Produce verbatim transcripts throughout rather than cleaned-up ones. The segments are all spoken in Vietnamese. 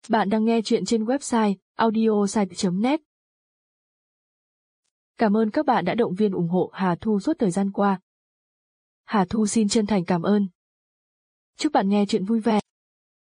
Bạn đang nghe chuyện trên website audiosite chấm net. Cảm ơn các bạn đã động viên ủng hộ Hà Thu suốt thời gian qua. Hà Thu xin chân thành cảm ơn. Chúc bạn nghe chuyện vui vẻ.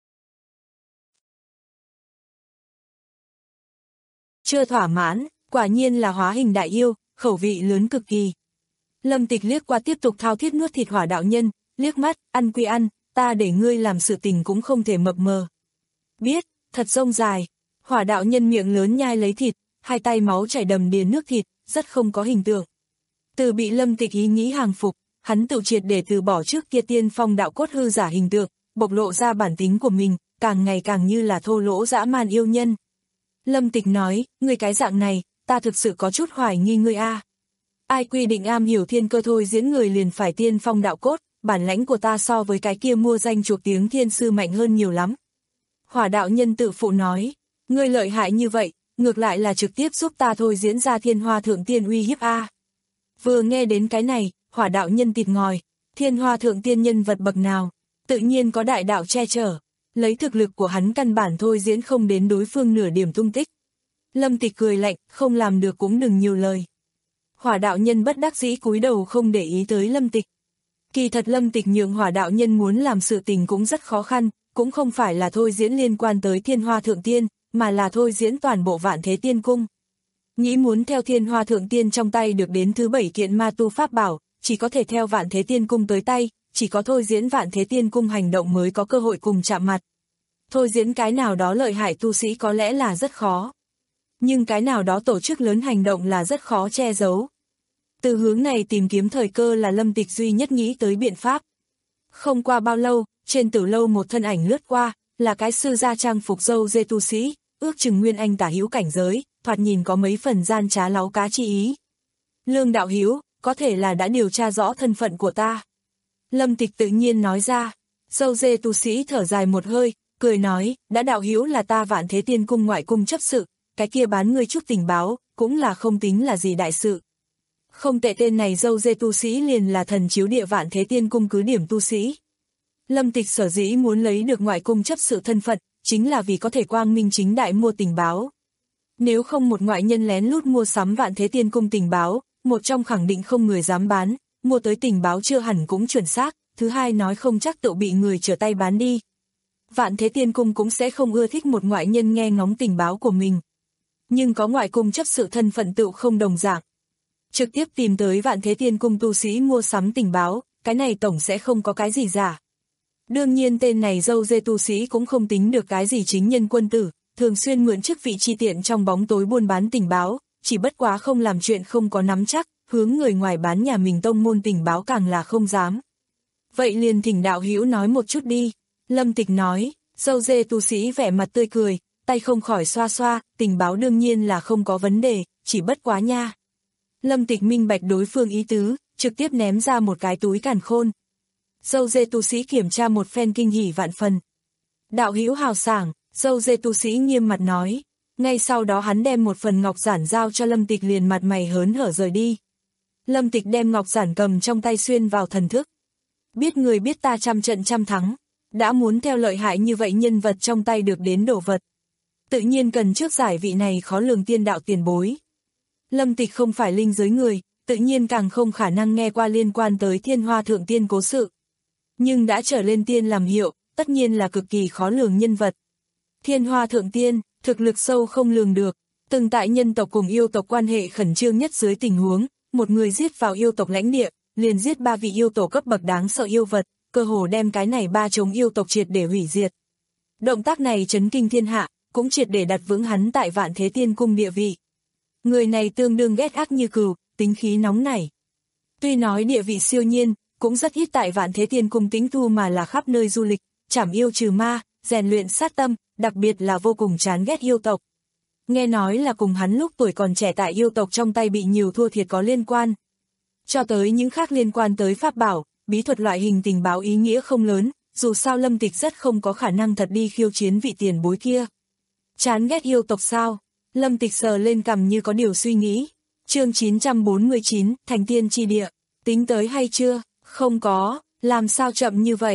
Chưa thỏa mãn, quả nhiên là hóa hình đại yêu, khẩu vị lớn cực kỳ. Lâm Tịch liếc qua tiếp tục thao thiết nuốt thịt Hỏa đạo nhân, liếc mắt, ăn quy ăn, ta để ngươi làm sự tình cũng không thể mập mờ. Biết, thật rông dài. Hỏa đạo nhân miệng lớn nhai lấy thịt, hai tay máu chảy đầm đìa nước thịt, rất không có hình tượng. Từ bị Lâm Tịch ý nghĩ hàng phục, hắn tự triệt để từ bỏ trước kia tiên phong đạo cốt hư giả hình tượng, bộc lộ ra bản tính của mình, càng ngày càng như là thô lỗ dã man yêu nhân. Lâm Tịch nói, ngươi cái dạng này, ta thực sự có chút hoài nghi ngươi a. Ai quy định am hiểu thiên cơ thôi diễn người liền phải tiên phong đạo cốt, bản lãnh của ta so với cái kia mua danh chuộc tiếng thiên sư mạnh hơn nhiều lắm. Hỏa đạo nhân tự phụ nói, ngươi lợi hại như vậy, ngược lại là trực tiếp giúp ta thôi diễn ra thiên hoa thượng tiên uy hiếp a. Vừa nghe đến cái này, hỏa đạo nhân tịt ngòi, thiên hoa thượng tiên nhân vật bậc nào, tự nhiên có đại đạo che chở, lấy thực lực của hắn căn bản thôi diễn không đến đối phương nửa điểm tung tích. Lâm Tịch cười lạnh, không làm được cũng đừng nhiều lời. Hỏa đạo nhân bất đắc dĩ cúi đầu không để ý tới Lâm Tịch. Kỳ thật Lâm Tịch nhường hỏa đạo nhân muốn làm sự tình cũng rất khó khăn, cũng không phải là thôi diễn liên quan tới thiên hoa thượng tiên, mà là thôi diễn toàn bộ vạn thế tiên cung. Nghĩ muốn theo thiên hoa thượng tiên trong tay được đến thứ bảy kiện ma tu pháp bảo, chỉ có thể theo vạn thế tiên cung tới tay, chỉ có thôi diễn vạn thế tiên cung hành động mới có cơ hội cùng chạm mặt. Thôi diễn cái nào đó lợi hại tu sĩ có lẽ là rất khó. Nhưng cái nào đó tổ chức lớn hành động là rất khó che giấu. Từ hướng này tìm kiếm thời cơ là Lâm Tịch duy nhất nghĩ tới biện pháp. Không qua bao lâu, trên tử lâu một thân ảnh lướt qua, là cái sư gia trang phục dâu dê tu sĩ, ước chừng nguyên anh tả hữu cảnh giới, thoạt nhìn có mấy phần gian trá láu cá chi ý. Lương đạo hữu, có thể là đã điều tra rõ thân phận của ta. Lâm Tịch tự nhiên nói ra, dâu dê tu sĩ thở dài một hơi, cười nói, đã đạo hữu là ta vạn thế tiên cung ngoại cung chấp sự, cái kia bán ngươi chút tình báo, cũng là không tính là gì đại sự. Không tệ, tên này dâu dê tu sĩ liền là thần chiếu địa vạn thế tiên cung cứ điểm tu sĩ. Lâm Tịch sở dĩ muốn lấy được ngoại cung chấp sự thân phận, chính là vì có thể quang minh chính đại mua tình báo. Nếu không một ngoại nhân lén lút mua sắm vạn thế tiên cung tình báo, một trong khẳng định không người dám bán, mua tới tình báo chưa hẳn cũng chuẩn xác, thứ hai nói không chắc tự bị người trở tay bán đi. Vạn thế tiên cung cũng sẽ không ưa thích một ngoại nhân nghe ngóng tình báo của mình. Nhưng có ngoại cung chấp sự thân phận tự không đồng dạng. Trực tiếp tìm tới vạn thế tiên cung tu sĩ mua sắm tình báo, cái này tổng sẽ không có cái gì giả. Đương nhiên tên này dâu dê tu sĩ cũng không tính được cái gì chính nhân quân tử, thường xuyên mượn chức vị chi tiện trong bóng tối buôn bán tình báo, chỉ bất quá không làm chuyện không có nắm chắc, hướng người ngoài bán nhà mình tông môn tình báo càng là không dám. Vậy liền thỉnh đạo hữu nói một chút đi. Lâm Tịch nói, dâu dê tu sĩ vẻ mặt tươi cười, tay không khỏi xoa xoa, tình báo đương nhiên là không có vấn đề, chỉ bất quá nha. Lâm Tịch minh bạch đối phương ý tứ, trực tiếp ném ra một cái túi càn khôn. Dâu dê tu sĩ kiểm tra một phen kinh hỉ vạn phần. Đạo hữu hào sảng, dâu dê tu sĩ nghiêm mặt nói. Ngay sau đó hắn đem một phần ngọc giản giao cho Lâm Tịch liền mặt mày hớn hở rời đi. Lâm Tịch đem ngọc giản cầm trong tay xuyên vào thần thức. Biết người biết ta trăm trận trăm thắng, đã muốn theo lợi hại như vậy nhân vật trong tay được đến đồ vật. Tự nhiên cần trước giải vị này khó lường tiên đạo tiền bối. Lâm Tịch không phải linh giới người, tự nhiên càng không khả năng nghe qua liên quan tới thiên hoa thượng tiên cố sự. Nhưng đã trở lên tiên làm hiệu, tất nhiên là cực kỳ khó lường nhân vật. Thiên hoa thượng tiên, thực lực sâu không lường được, từng tại nhân tộc cùng yêu tộc quan hệ khẩn trương nhất dưới tình huống, một người giết vào yêu tộc lãnh địa, liền giết ba vị yêu tổ cấp bậc đáng sợ yêu vật, cơ hồ đem cái này ba chống yêu tộc triệt để hủy diệt. Động tác này chấn kinh thiên hạ, cũng triệt để đặt vững hắn tại vạn thế tiên cung địa vị. Người này tương đương ghét ác như cừu, tính khí nóng nảy. Tuy nói địa vị siêu nhiên, cũng rất ít tại vạn thế tiên cung tĩnh tu mà là khắp nơi du lịch, trảm yêu trừ ma, rèn luyện sát tâm, đặc biệt là vô cùng chán ghét yêu tộc. Nghe nói là cùng hắn lúc tuổi còn trẻ tại yêu tộc trong tay bị nhiều thua thiệt có liên quan. Cho tới những khác liên quan tới pháp bảo, bí thuật loại hình tình báo ý nghĩa không lớn, dù sao Lâm Tịch rất không có khả năng thật đi khiêu chiến vị tiền bối kia. Chán ghét yêu tộc sao? Lâm Tịch sờ lên cằm như có điều suy nghĩ. Chương chín trăm bốn mươi chín, Thành Tiên Chi Địa. Tính tới hay chưa? Không có, làm sao chậm như vậy?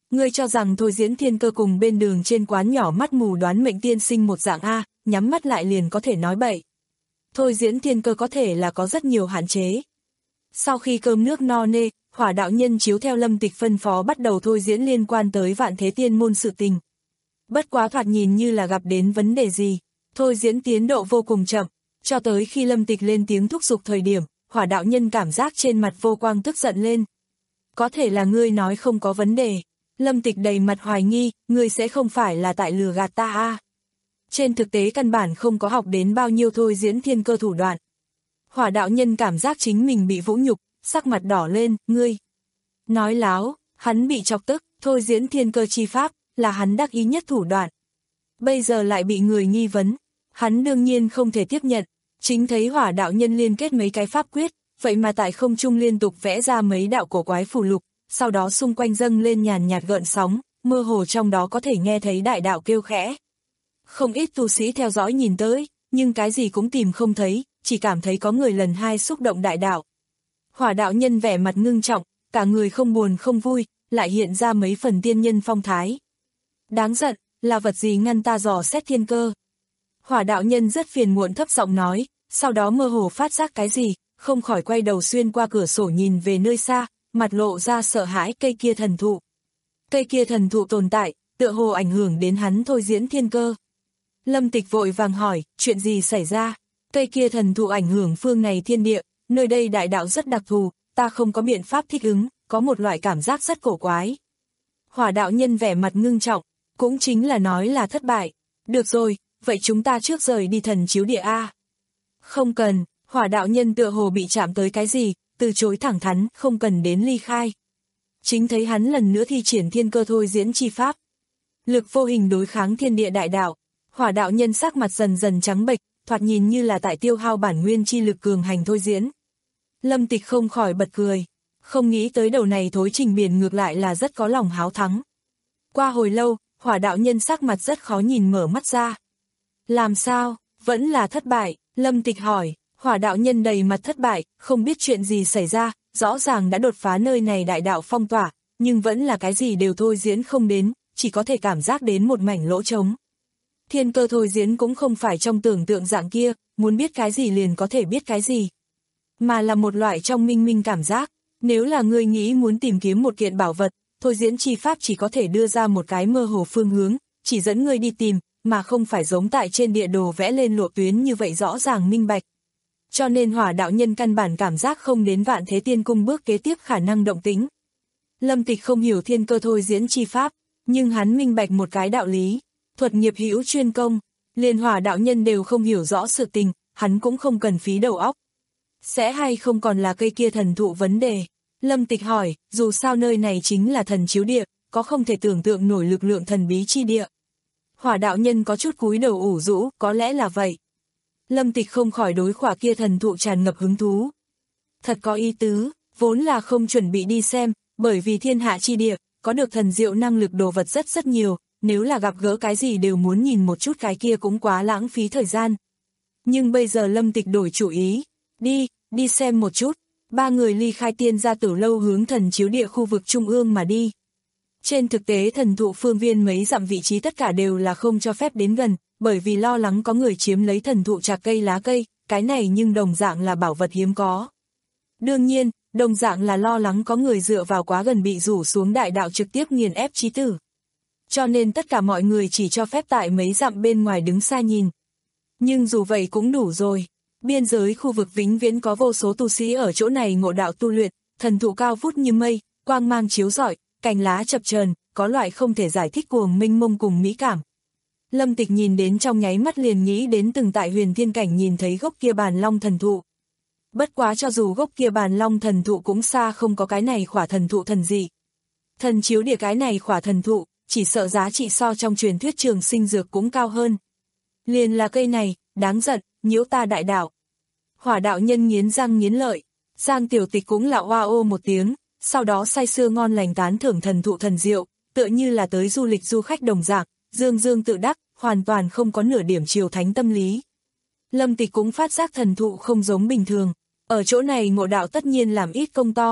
Ngươi cho rằng thôi diễn thiên cơ cùng bên đường trên quán nhỏ mắt mù đoán mệnh tiên sinh một dạng A, nhắm mắt lại liền có thể nói bậy. Thôi diễn thiên cơ có thể là có rất nhiều hạn chế. Sau khi cơm nước no nê, Hỏa đạo nhân chiếu theo Lâm Tịch phân phó bắt đầu thôi diễn liên quan tới Vạn Thế Tiên môn sự tình. Bất quá thoạt nhìn như là gặp đến vấn đề gì, thôi diễn tiến độ vô cùng chậm, cho tới khi Lâm Tịch lên tiếng thúc giục thời điểm, Hỏa đạo nhân cảm giác trên mặt vô quang tức giận lên. Có thể là ngươi nói không có vấn đề. Lâm Tịch đầy mặt hoài nghi, ngươi sẽ không phải là tại lừa gạt ta à. Trên thực tế căn bản không có học đến bao nhiêu thôi diễn thiên cơ thủ đoạn. Hỏa đạo nhân cảm giác chính mình bị vũ nhục, sắc mặt đỏ lên, ngươi. Nói láo, hắn bị chọc tức, thôi diễn thiên cơ chi pháp, là hắn đắc ý nhất thủ đoạn. Bây giờ lại bị người nghi vấn, hắn đương nhiên không thể tiếp nhận. Chính thấy hỏa đạo nhân liên kết mấy cái pháp quyết, vậy mà tại không trung liên tục vẽ ra mấy đạo cổ quái phù lục, sau đó xung quanh dâng lên nhàn nhạt gợn sóng, mơ hồ trong đó có thể nghe thấy đại đạo kêu khẽ. Không ít tu sĩ theo dõi nhìn tới, nhưng cái gì cũng tìm không thấy, chỉ cảm thấy có người lần hai xúc động đại đạo. Hỏa đạo nhân vẻ mặt ngưng trọng, cả người không buồn không vui, lại hiện ra mấy phần tiên nhân phong thái. Đáng giận, là vật gì ngăn ta dò xét thiên cơ? Hỏa đạo nhân rất phiền muộn thấp giọng nói, sau đó mơ hồ phát giác cái gì, không khỏi quay đầu xuyên qua cửa sổ nhìn về nơi xa, mặt lộ ra sợ hãi cây kia thần thụ. Cây kia thần thụ tồn tại, tựa hồ ảnh hưởng đến hắn thôi diễn thiên cơ. Lâm Tịch vội vàng hỏi, chuyện gì xảy ra? Cây kia thần thụ ảnh hưởng phương này thiên địa, nơi đây đại đạo rất đặc thù, ta không có biện pháp thích ứng, có một loại cảm giác rất cổ quái. Hỏa đạo nhân vẻ mặt ngưng trọng, cũng chính là nói là thất bại. Được rồi, vậy chúng ta trước rời đi thần chiếu địa A. Không cần, hỏa đạo nhân tựa hồ bị chạm tới cái gì, từ chối thẳng thắn, không cần đến ly khai. Chính thấy hắn lần nữa thi triển thiên cơ thôi diễn chi pháp. Lực vô hình đối kháng thiên địa đại đạo, hỏa đạo nhân sắc mặt dần dần trắng bệch, thoạt nhìn như là tại tiêu hao bản nguyên chi lực cường hành thôi diễn. Lâm Tịch không khỏi bật cười, không nghĩ tới đầu này thối trình biển ngược lại là rất có lòng háo thắng. Qua hồi lâu, hỏa đạo nhân sắc mặt rất khó nhìn mở mắt ra. Làm sao, vẫn là thất bại, Lâm Tịch hỏi, hỏa đạo nhân đầy mặt thất bại, không biết chuyện gì xảy ra, rõ ràng đã đột phá nơi này đại đạo phong tỏa, nhưng vẫn là cái gì đều thôi diễn không đến, chỉ có thể cảm giác đến một mảnh lỗ trống. Thiên cơ thôi diễn cũng không phải trong tưởng tượng dạng kia, muốn biết cái gì liền có thể biết cái gì. Mà là một loại trong minh minh cảm giác, nếu là ngươi nghĩ muốn tìm kiếm một kiện bảo vật, thôi diễn chi pháp chỉ có thể đưa ra một cái mơ hồ phương hướng, chỉ dẫn ngươi đi tìm, mà không phải giống tại trên địa đồ vẽ lên lộ tuyến như vậy rõ ràng minh bạch. Cho nên hỏa đạo nhân căn bản cảm giác không đến Vạn Thế Tiên cung bước kế tiếp khả năng động tính. Lâm Tịch không hiểu thiên cơ thôi diễn chi pháp, nhưng hắn minh bạch một cái đạo lý, thuật nghiệp hữu chuyên công, liền hỏa đạo nhân đều không hiểu rõ sự tình, hắn cũng không cần phí đầu óc. Sẽ hay không còn là cây kia thần thụ vấn đề? Lâm Tịch hỏi, dù sao nơi này chính là thần chiếu địa, có không thể tưởng tượng nổi lực lượng thần bí chi địa. Hỏa đạo nhân có chút cúi đầu ủ rũ, có lẽ là vậy. Lâm Tịch không khỏi đối khỏa kia thần thụ tràn ngập hứng thú. Thật có ý tứ, vốn là không chuẩn bị đi xem, bởi vì thiên hạ chi địa, có được thần diệu năng lực đồ vật rất rất nhiều, nếu là gặp gỡ cái gì đều muốn nhìn một chút cái kia cũng quá lãng phí thời gian. Nhưng bây giờ Lâm Tịch đổi chủ ý, đi, đi xem một chút, ba người ly khai tiên gia tử lâu hướng thần chiếu địa khu vực trung ương mà đi. Trên thực tế thần thụ phương viên mấy dặm vị trí tất cả đều là không cho phép đến gần, bởi vì lo lắng có người chiếm lấy thần thụ trạc cây lá cây, cái này nhưng đồng dạng là bảo vật hiếm có. Đương nhiên, đồng dạng là lo lắng có người dựa vào quá gần bị rủ xuống đại đạo trực tiếp nghiền ép chí tử. Cho nên tất cả mọi người chỉ cho phép tại mấy dặm bên ngoài đứng xa nhìn. Nhưng dù vậy cũng đủ rồi. Biên giới khu vực vĩnh viễn có vô số tu sĩ ở chỗ này ngộ đạo tu luyện, thần thụ cao vút như mây, quang mang chiếu rọi, cành lá chập chờn, có loại không thể giải thích cuồng mênh mông cùng mỹ cảm. Lâm Tịch nhìn đến trong nháy mắt liền nghĩ đến từng tại huyền thiên cảnh nhìn thấy gốc kia bàn long thần thụ. Bất quá cho dù gốc kia bàn long thần thụ cũng xa không có cái này khỏa thần thụ thần dị. Thần chiếu địa cái này khỏa thần thụ, chỉ sợ giá trị so trong truyền thuyết trường sinh dược cũng cao hơn. Liền là cây này, đáng giận, nhiễu ta đại đạo. Hỏa đạo nhân nghiến răng nghiến lợi, Giang Tiểu Tịch cũng là oa ô một tiếng, sau đó say sưa ngon lành tán thưởng thần thụ thần diệu, tựa như là tới du lịch du khách đồng dạng, dương dương tự đắc, hoàn toàn không có nửa điểm triều thánh tâm lý. Lâm Tịch cũng phát giác thần thụ không giống bình thường, ở chỗ này ngộ đạo tất nhiên làm ít công to,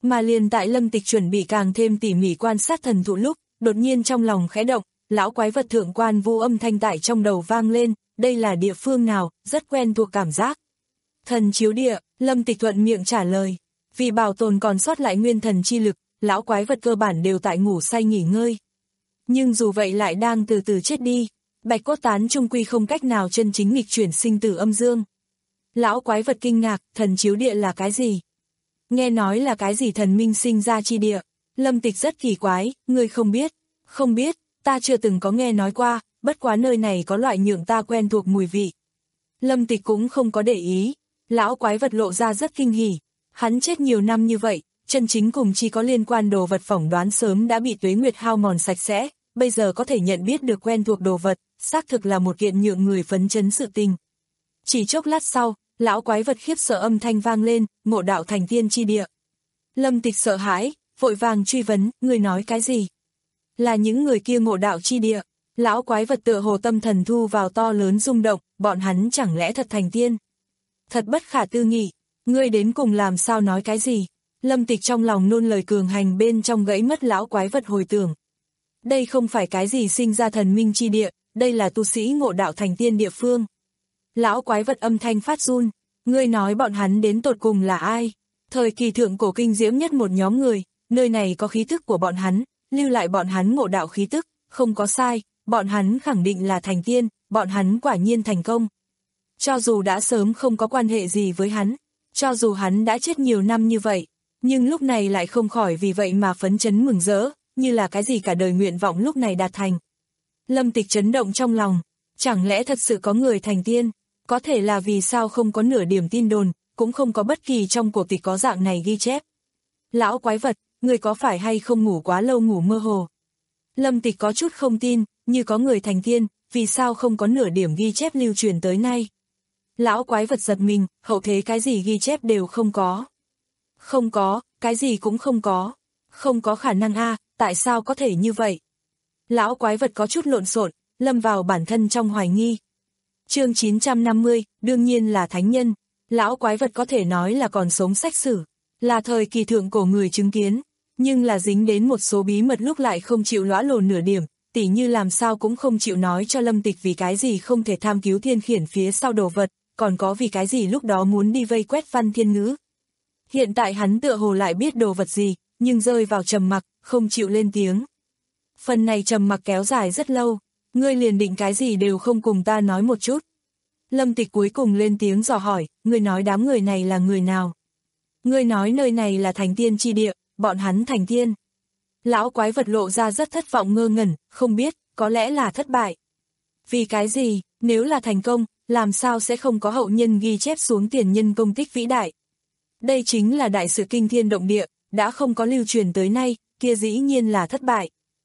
Mà liền tại Lâm Tịch chuẩn bị càng thêm tỉ mỉ quan sát thần thụ lúc, đột nhiên trong lòng khẽ động, lão quái vật thượng quan vô âm thanh tại trong đầu vang lên, đây là địa phương nào, rất quen thuộc cảm giác. Thần chiếu địa, Lâm Tịch thuận miệng trả lời, vì bảo tồn còn sót lại nguyên thần chi lực, lão quái vật cơ bản đều tại ngủ say nghỉ ngơi. Nhưng dù vậy lại đang từ từ chết đi, bạch cốt tán trung quy không cách nào chân chính nghịch chuyển sinh tử âm dương. Lão quái vật kinh ngạc, thần chiếu địa là cái gì? Nghe nói là cái gì thần minh sinh ra chi địa. Lâm Tịch rất kỳ quái, ngươi không biết. Không biết, ta chưa từng có nghe nói qua, bất quá nơi này có loại nhượng ta quen thuộc mùi vị. Lâm Tịch cũng không có để ý, lão quái vật lộ ra rất kinh hỉ. Hắn chết nhiều năm như vậy, chân chính cùng chỉ có liên quan đồ vật phỏng đoán sớm đã bị tuế nguyệt hao mòn sạch sẽ, bây giờ có thể nhận biết được quen thuộc đồ vật, xác thực là một kiện nhượng người phấn chấn sự tình. Chỉ chốc lát sau, lão quái vật khiếp sợ âm thanh vang lên, ngộ đạo thành tiên chi địa. Lâm Tịch sợ hãi, vội vàng truy vấn, người nói cái gì? Là những người kia ngộ đạo chi địa. Lão quái vật tựa hồ tâm thần thu vào to lớn rung động, bọn hắn chẳng lẽ thật thành tiên? Thật bất khả tư nghị, ngươi đến cùng làm sao nói cái gì? Lâm Tịch trong lòng nôn lời cường hành bên trong gãy mất lão quái vật hồi tưởng. Đây không phải cái gì sinh ra thần minh chi địa, đây là tu sĩ ngộ đạo thành tiên địa phương. Lão quái vật âm thanh phát run, ngươi nói bọn hắn đến tột cùng là ai? Thời kỳ thượng cổ kinh diễm nhất một nhóm người, nơi này có khí thức của bọn hắn, lưu lại bọn hắn ngộ đạo khí tức, không có sai, bọn hắn khẳng định là thành tiên, bọn hắn quả nhiên thành công. Cho dù đã sớm không có quan hệ gì với hắn, cho dù hắn đã chết nhiều năm như vậy, nhưng lúc này lại không khỏi vì vậy mà phấn chấn mừng rỡ, như là cái gì cả đời nguyện vọng lúc này đạt thành. Lâm Tịch chấn động trong lòng, chẳng lẽ thật sự có người thành tiên, có thể là vì sao không có nửa điểm tin đồn, cũng không có bất kỳ trong cổ tịch có dạng này ghi chép. Lão quái vật, người có phải hay không ngủ quá lâu ngủ mơ hồ? Lâm Tịch có chút không tin, như có người thành tiên, vì sao không có nửa điểm ghi chép lưu truyền tới nay? Lão quái vật giật mình, hậu thế cái gì ghi chép đều không có. Không có, cái gì cũng không có. Không có khả năng a, tại sao có thể như vậy? Lão quái vật có chút lộn xộn, lâm vào bản thân trong hoài nghi. Chương chín trăm năm mươi, đương nhiên là thánh nhân. Lão quái vật có thể nói là còn sống sách sử, là thời kỳ thượng cổ người chứng kiến, nhưng là dính đến một số bí mật lúc lại không chịu lõa lồ nửa điểm, tỉ như làm sao cũng không chịu nói cho Lâm Tịch vì cái gì không thể tham cứu thiên khiển phía sau đồ vật, còn có vì cái gì lúc đó muốn đi vây quét Văn Thiên Ngữ. Hiện tại hắn tựa hồ lại biết đồ vật gì, nhưng rơi vào trầm mặc, không chịu lên tiếng. Phần này trầm mặc kéo dài rất lâu, ngươi liền định cái gì đều không cùng ta nói một chút. Lâm Tịch cuối cùng lên tiếng dò hỏi, ngươi nói đám người này là người nào? Ngươi nói nơi này là thành tiên chi địa, bọn hắn thành tiên. Lão quái vật lộ ra rất thất vọng ngơ ngẩn, không biết, có lẽ là thất bại. Vì cái gì, nếu là thành công, làm sao sẽ không có hậu nhân ghi chép xuống tiền nhân công tích vĩ đại? Đây chính là đại sự kinh thiên động địa, đã không có lưu truyền tới nay, kia dĩ nhiên là thất bại.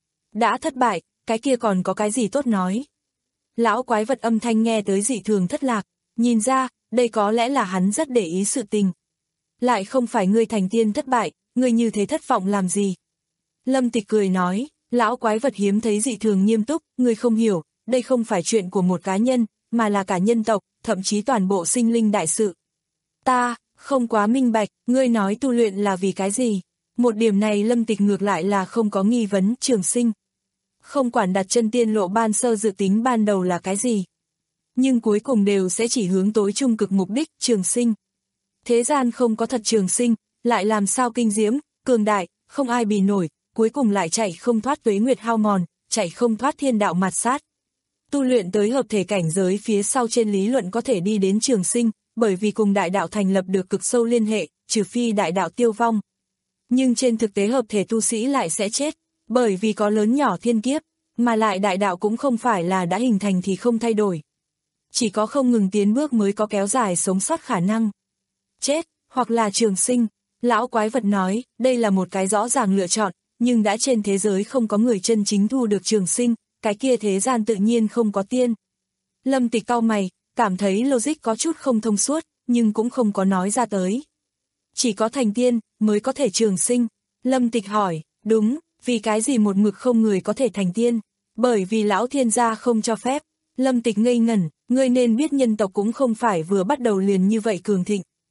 Đã thất bại, cái kia còn có cái gì tốt nói? Lão quái vật âm thanh nghe tới dị thường thất lạc, nhìn ra, đây có lẽ là hắn rất để ý sự tình. Lại không phải ngươi thành tiên thất bại, ngươi như thế thất vọng làm gì? Lâm Tịch cười nói, lão quái vật hiếm thấy dị thường nghiêm túc, ngươi không hiểu, đây không phải chuyện của một cá nhân, mà là cả nhân tộc, thậm chí toàn bộ sinh linh đại sự. Ta, không quá minh bạch, ngươi nói tu luyện là vì cái gì? Một điểm này Lâm Tịch ngược lại là không có nghi vấn, trường sinh. Không quản đặt chân tiên lộ ban sơ dự tính ban đầu là cái gì. Nhưng cuối cùng đều sẽ chỉ hướng tối trung cực mục đích, trường sinh. Thế gian không có thật trường sinh, lại làm sao kinh diễm, cường đại, không ai bì nổi, cuối cùng lại chạy không thoát tuế nguyệt hao mòn, chạy không thoát thiên đạo mạt sát. Tu luyện tới hợp thể cảnh giới phía sau trên lý luận có thể đi đến trường sinh, bởi vì cùng đại đạo thành lập được cực sâu liên hệ, trừ phi đại đạo tiêu vong. Nhưng trên thực tế hợp thể tu sĩ lại sẽ chết, bởi vì có lớn nhỏ thiên kiếp, mà lại đại đạo cũng không phải là đã hình thành thì không thay đổi. Chỉ có không ngừng tiến bước mới có kéo dài sống sót khả năng. Chết, hoặc là trường sinh, lão quái vật nói, đây là một cái rõ ràng lựa chọn, nhưng đã trên thế giới không có người chân chính thu được trường sinh, cái kia thế gian tự nhiên không có tiên. Lâm Tịch cau mày, cảm thấy logic có chút không thông suốt, nhưng cũng không có nói ra tới. Chỉ có thành tiên, mới có thể trường sinh. Lâm Tịch hỏi, đúng, vì cái gì một mực không người có thể thành tiên? Bởi vì lão thiên gia không cho phép. Lâm Tịch ngây ngẩn, ngươi nên biết nhân tộc cũng không phải vừa bắt đầu liền như vậy cường thịnh.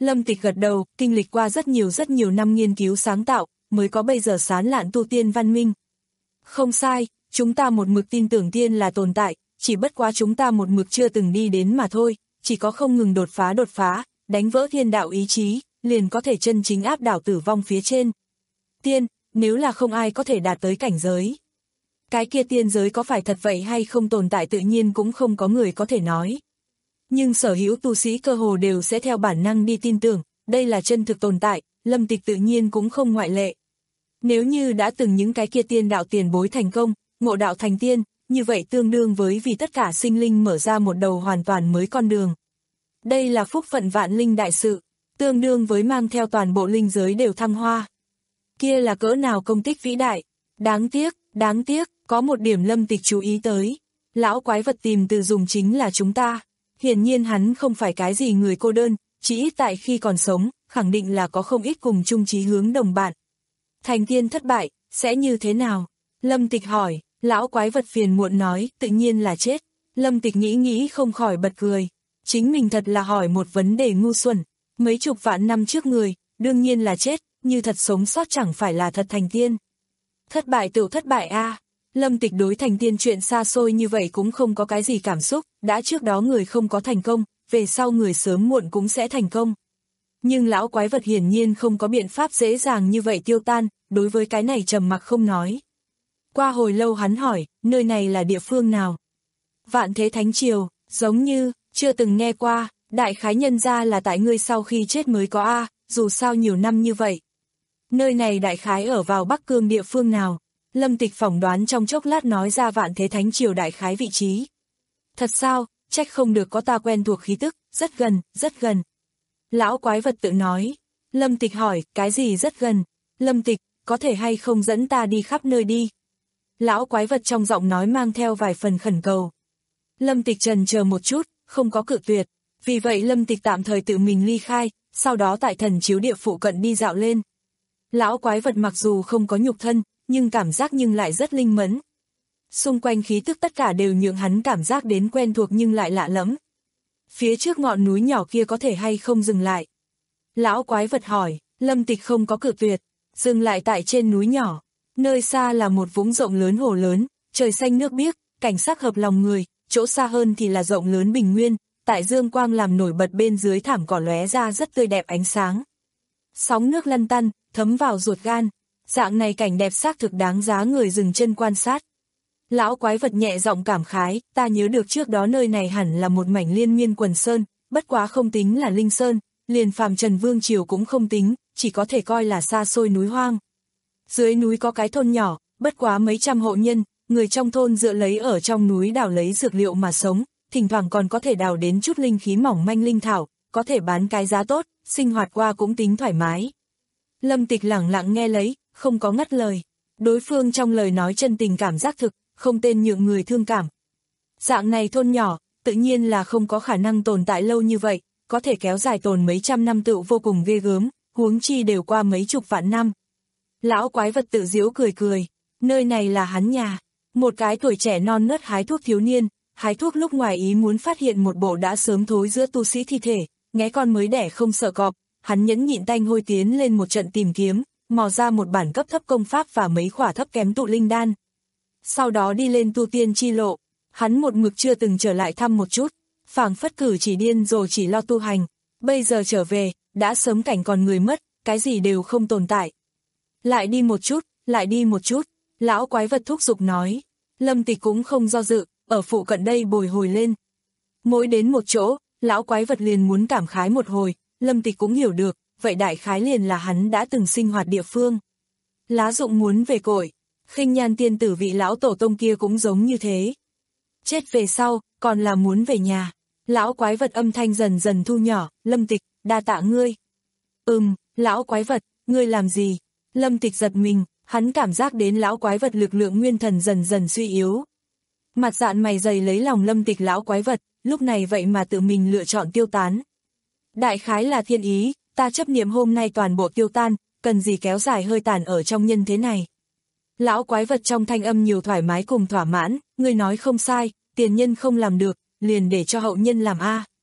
Lâm Tịch gật đầu, kinh lịch qua rất nhiều rất nhiều năm nghiên cứu sáng tạo, mới có bây giờ sán lạn tu tiên văn minh. Không sai, chúng ta một mực tin tưởng tiên là tồn tại, chỉ bất quá chúng ta một mực chưa từng đi đến mà thôi, chỉ có không ngừng đột phá đột phá, đánh vỡ thiên đạo ý chí, liền có thể chân chính áp đảo tử vong phía trên. Tiên, nếu là không ai có thể đạt tới cảnh giới. Cái kia tiên giới có phải thật vậy hay không tồn tại tự nhiên cũng không có người có thể nói. Nhưng sở hữu tu sĩ cơ hồ đều sẽ theo bản năng đi tin tưởng, đây là chân thực tồn tại, Lâm Tịch tự nhiên cũng không ngoại lệ. Nếu như đã từng những cái kia tiên đạo tiền bối thành công, ngộ đạo thành tiên, như vậy tương đương với vì tất cả sinh linh mở ra một đầu hoàn toàn mới con đường. Đây là phúc phận vạn linh đại sự, tương đương với mang theo toàn bộ linh giới đều thăng hoa. Kia là cỡ nào công tích vĩ đại, đáng tiếc, đáng tiếc, có một điểm Lâm Tịch chú ý tới. Lão quái vật tìm từ dùng chính là chúng ta. Hiển nhiên hắn không phải cái gì người cô đơn, chỉ ít tại khi còn sống, khẳng định là có không ít cùng chung chí hướng đồng bạn. Thành tiên thất bại, sẽ như thế nào? Lâm Tịch hỏi, lão quái vật phiền muộn nói, tự nhiên là chết. Lâm Tịch nghĩ nghĩ không khỏi bật cười. Chính mình thật là hỏi một vấn đề ngu xuẩn. Mấy chục vạn năm trước người, đương nhiên là chết, như thật sống sót chẳng phải là thật thành tiên. Thất bại tự thất bại a. À. Lâm Tịch đối thành tiên chuyện xa xôi như vậy cũng không có cái gì cảm xúc, đã trước đó người không có thành công, về sau người sớm muộn cũng sẽ thành công. Nhưng lão quái vật hiển nhiên không có biện pháp dễ dàng như vậy tiêu tan, đối với cái này trầm mặc không nói. Qua hồi lâu hắn hỏi, nơi này là địa phương nào? Vạn Thế Thánh Triều, giống như, chưa từng nghe qua, đại khái nhân ra là tại ngươi sau khi chết mới có a, dù sao nhiều năm như vậy. Nơi này đại khái ở vào Bắc Cương địa phương nào? Lâm Tịch phỏng đoán trong chốc lát nói ra Vạn Thế Thánh Triều đại khái vị trí. Thật sao, trách không được có ta quen thuộc khí tức, rất gần, rất gần. Lão quái vật tự nói. Lâm Tịch hỏi, cái gì rất gần? Lâm Tịch, có thể hay không dẫn ta đi khắp nơi đi? Lão quái vật trong giọng nói mang theo vài phần khẩn cầu. Lâm Tịch trần chờ một chút, không có cự tuyệt. Vì vậy Lâm Tịch tạm thời tự mình ly khai, sau đó tại thần chiếu địa phụ cận đi dạo lên. Lão quái vật mặc dù không có nhục thân, nhưng cảm giác nhưng lại rất linh mẫn. Xung quanh khí tức tất cả đều nhượng hắn cảm giác đến quen thuộc nhưng lại lạ lẫm. Phía trước ngọn núi nhỏ kia có thể hay không dừng lại? Lão quái vật hỏi, Lâm Tịch không có cự tuyệt, dừng lại tại trên núi nhỏ. Nơi xa là một vũng rộng lớn hồ lớn, trời xanh nước biếc, cảnh sắc hợp lòng người, chỗ xa hơn thì là rộng lớn bình nguyên, tại dương quang làm nổi bật bên dưới thảm cỏ lóe ra rất tươi đẹp ánh sáng. Sóng nước lăn tăn, thấm vào ruột gan, dạng này cảnh đẹp xác thực đáng giá người dừng chân quan sát. Lão quái vật nhẹ giọng cảm khái, ta nhớ được trước đó nơi này hẳn là một mảnh liên miên quần sơn, bất quá không tính là linh sơn, liền phàm trần vương triều cũng không tính, chỉ có thể coi là xa xôi núi hoang. Dưới núi có cái thôn nhỏ, bất quá mấy trăm hộ nhân, người trong thôn dựa lấy ở trong núi đào lấy dược liệu mà sống, thỉnh thoảng còn có thể đào đến chút linh khí mỏng manh linh thảo, có thể bán cái giá tốt, sinh hoạt qua cũng tính thoải mái. Lâm Tịch lẳng lặng nghe lấy, không có ngắt lời. Đối phương trong lời nói chân tình cảm giác thực, không tên nhượng người thương cảm. Dạng này thôn nhỏ, tự nhiên là không có khả năng tồn tại lâu như vậy, có thể kéo dài tồn mấy trăm năm tựu vô cùng ghê gớm, huống chi đều qua mấy chục vạn năm. Lão quái vật tự giễu cười cười, nơi này là hắn nhà. Một cái tuổi trẻ non nớt hái thuốc thiếu niên, hái thuốc lúc ngoài ý muốn phát hiện một bộ đã sớm thối giữa tu sĩ thi thể, nghé con mới đẻ không sợ cọp, hắn nhẫn nhịn tanh hôi tiến lên một trận tìm kiếm, mò ra một bản cấp thấp công pháp và mấy khỏa thấp kém tụ linh đan. Sau đó đi lên tu tiên chi lộ, hắn một mực chưa từng trở lại thăm một chút, phảng phất cử chỉ điên rồi chỉ lo tu hành, bây giờ trở về, đã sớm cảnh còn người mất, cái gì đều không tồn tại. Lại đi một chút, lại đi một chút, lão quái vật thúc giục nói. Lâm Tịch cũng không do dự, ở phụ cận đây bồi hồi lên. Mỗi đến một chỗ, lão quái vật liền muốn cảm khái một hồi, Lâm Tịch cũng hiểu được, vậy đại khái liền là hắn đã từng sinh hoạt địa phương. Lá rụng muốn về cội, Khinh Nhan tiên tử vị lão tổ tông kia cũng giống như thế. Chết về sau, còn là muốn về nhà. Lão quái vật âm thanh dần dần thu nhỏ, Lâm Tịch, đa tạ ngươi. Ừm, lão quái vật, ngươi làm gì? Lâm Tịch giật mình, hắn cảm giác đến lão quái vật lực lượng nguyên thần dần dần suy yếu. Mặt dạn mày dày lấy lòng Lâm Tịch lão quái vật, lúc này vậy mà tự mình lựa chọn tiêu tán. Đại khái là thiên ý, ta chấp niệm hôm nay toàn bộ tiêu tan, cần gì kéo dài hơi tàn ở trong nhân thế này. Lão quái vật trong thanh âm nhiều thoải mái cùng thỏa mãn, ngươi nói không sai, tiền nhân không làm được, liền để cho hậu nhân làm a.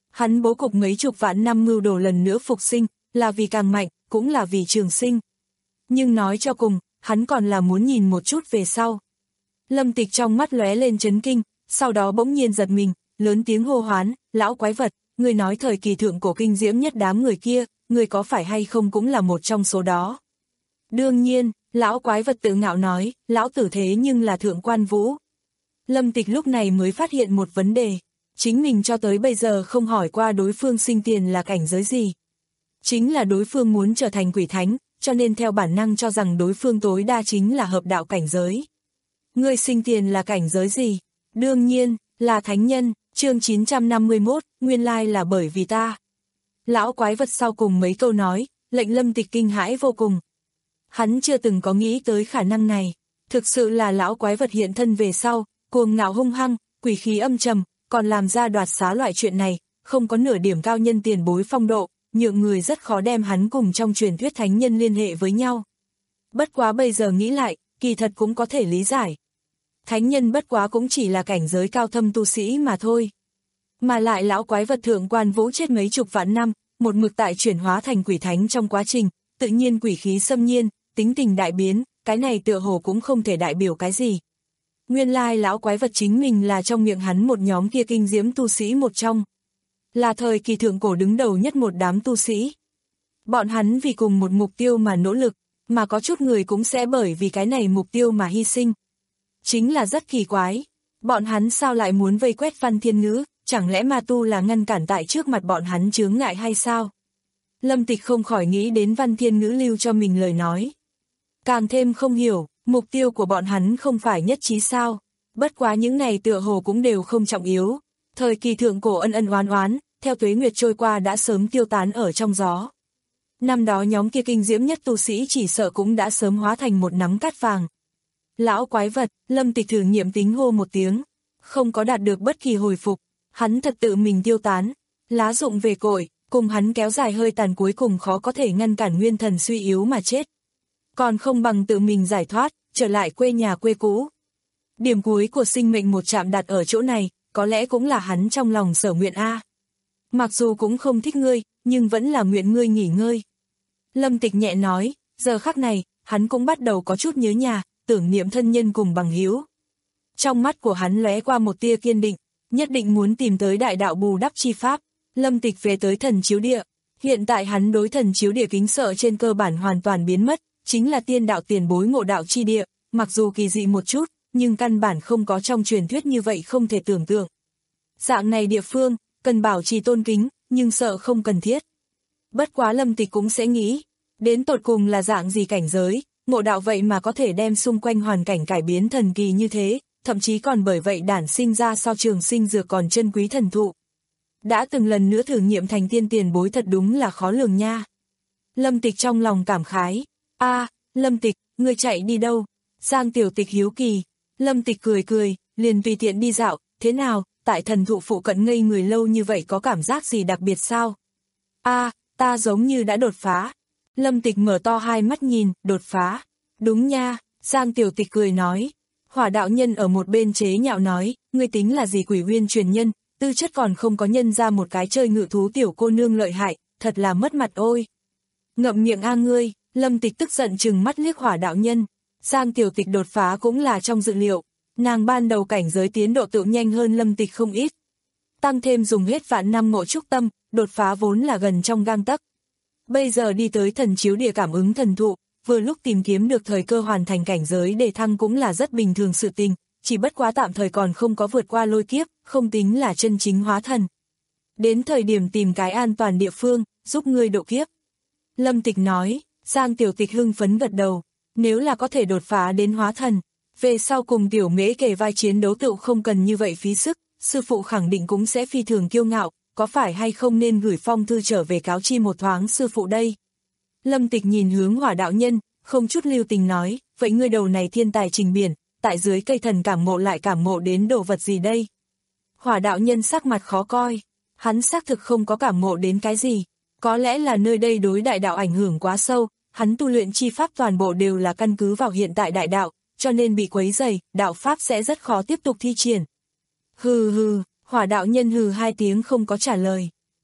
Hắn bố cục mấy chục vạn năm mưu đồ lần nữa phục sinh, là vì càng mạnh, cũng là vì trường sinh. Nhưng nói cho cùng, hắn còn là muốn nhìn một chút về sau. Lâm Tịch trong mắt lóe lên chấn kinh, sau đó bỗng nhiên giật mình, lớn tiếng hô hoán, lão quái vật, người nói thời kỳ thượng cổ kinh diễm nhất đám người kia, người có phải hay không cũng là một trong số đó. Đương nhiên, lão quái vật tự ngạo nói, lão tử thế nhưng là thượng quan vũ. Lâm Tịch lúc này mới phát hiện một vấn đề, chính mình cho tới bây giờ không hỏi qua đối phương sinh tiền là cảnh giới gì. Chính là đối phương muốn trở thành quỷ thánh, cho nên theo bản năng cho rằng đối phương tối đa chính là hợp đạo cảnh giới. Ngươi sinh tiền là cảnh giới gì? Đương nhiên, là thánh nhân, chương chín trăm năm mươi mốt, nguyên lai là bởi vì ta. Lão quái vật sau cùng mấy câu nói, lệnh Lâm Tịch kinh hãi vô cùng. Hắn chưa từng có nghĩ tới khả năng này, thực sự là lão quái vật hiện thân về sau, cuồng ngạo hung hăng, quỷ khí âm trầm, còn làm ra đoạt xá loại chuyện này, không có nửa điểm cao nhân tiền bối phong độ, nhượng người rất khó đem hắn cùng trong truyền thuyết thánh nhân liên hệ với nhau. Bất quá bây giờ nghĩ lại, kỳ thật cũng có thể lý giải. Thánh nhân bất quá cũng chỉ là cảnh giới cao thâm tu sĩ mà thôi. Mà lại lão quái vật thượng quan vũ chết mấy chục vạn năm, một mực tại chuyển hóa thành quỷ thánh trong quá trình, tự nhiên quỷ khí xâm nhiên, tính tình đại biến, cái này tựa hồ cũng không thể đại biểu cái gì. Nguyên lai lão quái vật chính mình là trong miệng hắn một nhóm kia kinh diễm tu sĩ một trong. Là thời kỳ thượng cổ đứng đầu nhất một đám tu sĩ. Bọn hắn vì cùng một mục tiêu mà nỗ lực, mà có chút người cũng sẽ bởi vì cái này mục tiêu mà hy sinh. Chính là rất kỳ quái, bọn hắn sao lại muốn vây quét Văn Thiên Ngữ, chẳng lẽ ma tu là ngăn cản tại trước mặt bọn hắn chướng ngại hay sao? Lâm Tịch không khỏi nghĩ đến Văn Thiên Ngữ lưu cho mình lời nói. Càng thêm không hiểu, mục tiêu của bọn hắn không phải nhất trí sao, bất quá những này tựa hồ cũng đều không trọng yếu. Thời kỳ thượng cổ ân ân oán oán, theo tuế nguyệt trôi qua đã sớm tiêu tán ở trong gió. Năm đó nhóm kia kinh diễm nhất tu sĩ chỉ sợ cũng đã sớm hóa thành một nắm cát vàng. Lão quái vật, Lâm Tịch thử nghiệm tính hô một tiếng, không có đạt được bất kỳ hồi phục, hắn thật tự mình tiêu tán, lá rụng về cội, cùng hắn kéo dài hơi tàn cuối cùng khó có thể ngăn cản nguyên thần suy yếu mà chết. Còn không bằng tự mình giải thoát, trở lại quê nhà quê cũ. Điểm cuối của sinh mệnh một chạm đặt ở chỗ này, có lẽ cũng là hắn trong lòng sở nguyện A. Mặc dù cũng không thích ngươi, nhưng vẫn là nguyện ngươi nghỉ ngơi. Lâm Tịch nhẹ nói, giờ khắc này, hắn cũng bắt đầu có chút nhớ nhà, tưởng niệm thân nhân cùng bằng hữu. Trong mắt của hắn lóe qua một tia kiên định, nhất định muốn tìm tới đại đạo bù đắp chi pháp. Lâm Tịch về tới thần chiếu địa, hiện tại hắn đối thần chiếu địa kính sợ trên cơ bản hoàn toàn biến mất, chính là tiên đạo tiền bối ngộ đạo chi địa, mặc dù kỳ dị một chút, nhưng căn bản không có trong truyền thuyết như vậy không thể tưởng tượng. Dạng này địa phương, cần bảo trì tôn kính, nhưng sợ không cần thiết. Bất quá Lâm Tịch cũng sẽ nghĩ, đến tột cùng là dạng gì cảnh giới, ngộ đạo vậy mà có thể đem xung quanh hoàn cảnh cải biến thần kỳ như thế, thậm chí còn bởi vậy đản sinh ra so trường sinh dược còn chân quý thần thụ. Đã từng lần nữa thử nghiệm thành tiên tiền bối thật đúng là khó lường nha. Lâm Tịch trong lòng cảm khái, a Lâm Tịch, ngươi chạy đi đâu? Giang Tiểu Tịch hiếu kỳ. Lâm Tịch cười cười, liền tùy tiện đi dạo, thế nào, tại thần thụ phụ cận ngây người lâu như vậy có cảm giác gì đặc biệt sao? A, ta giống như đã đột phá. Lâm Tịch mở to hai mắt nhìn, đột phá. Đúng nha, Giang Tiểu Tịch cười nói. Hỏa đạo nhân ở một bên chế nhạo nói, ngươi tính là gì quỷ uyên truyền nhân, tư chất còn không có nhân ra một cái chơi ngự thú tiểu cô nương lợi hại, thật là mất mặt ôi. Ngậm miệng a ngươi, Lâm Tịch tức giận trừng mắt liếc hỏa đạo nhân. Giang Tiểu Tịch đột phá cũng là trong dự liệu, nàng ban đầu cảnh giới tiến độ tự nhanh hơn Lâm Tịch không ít. Tăng thêm dùng hết vạn năm ngộ trúc tâm, đột phá vốn là gần trong gang tấc. Bây giờ đi tới thần chiếu địa cảm ứng thần thụ, vừa lúc tìm kiếm được thời cơ hoàn thành cảnh giới đề thăng cũng là rất bình thường sự tình, chỉ bất quá tạm thời còn không có vượt qua lôi kiếp, không tính là chân chính hóa thần. Đến thời điểm tìm cái an toàn địa phương, giúp ngươi độ kiếp. Lâm Tịch nói, Giang Tiểu Tịch hưng phấn gật đầu, nếu là có thể đột phá đến hóa thần, về sau cùng Tiểu Mễ kề vai chiến đấu tựu không cần như vậy phí sức, sư phụ khẳng định cũng sẽ phi thường kiêu ngạo, có phải hay không nên gửi phong thư trở về cáo chi một thoáng sư phụ đây. Lâm Tịch nhìn hướng hỏa đạo nhân, không chút lưu tình nói, vậy ngươi đầu này thiên tài trình biển, tại dưới cây thần cảm ngộ lại cảm ngộ đến đồ vật gì đây? Hỏa đạo nhân sắc mặt khó coi, hắn xác thực không có cảm ngộ đến cái gì, có lẽ là nơi đây đối đại đạo ảnh hưởng quá sâu, hắn tu luyện chi pháp toàn bộ đều là căn cứ vào hiện tại đại đạo, cho nên bị quấy rầy, đạo pháp sẽ rất khó tiếp tục thi triển. Hừ hừ, hỏa đạo nhân hừ hai tiếng không có trả lời,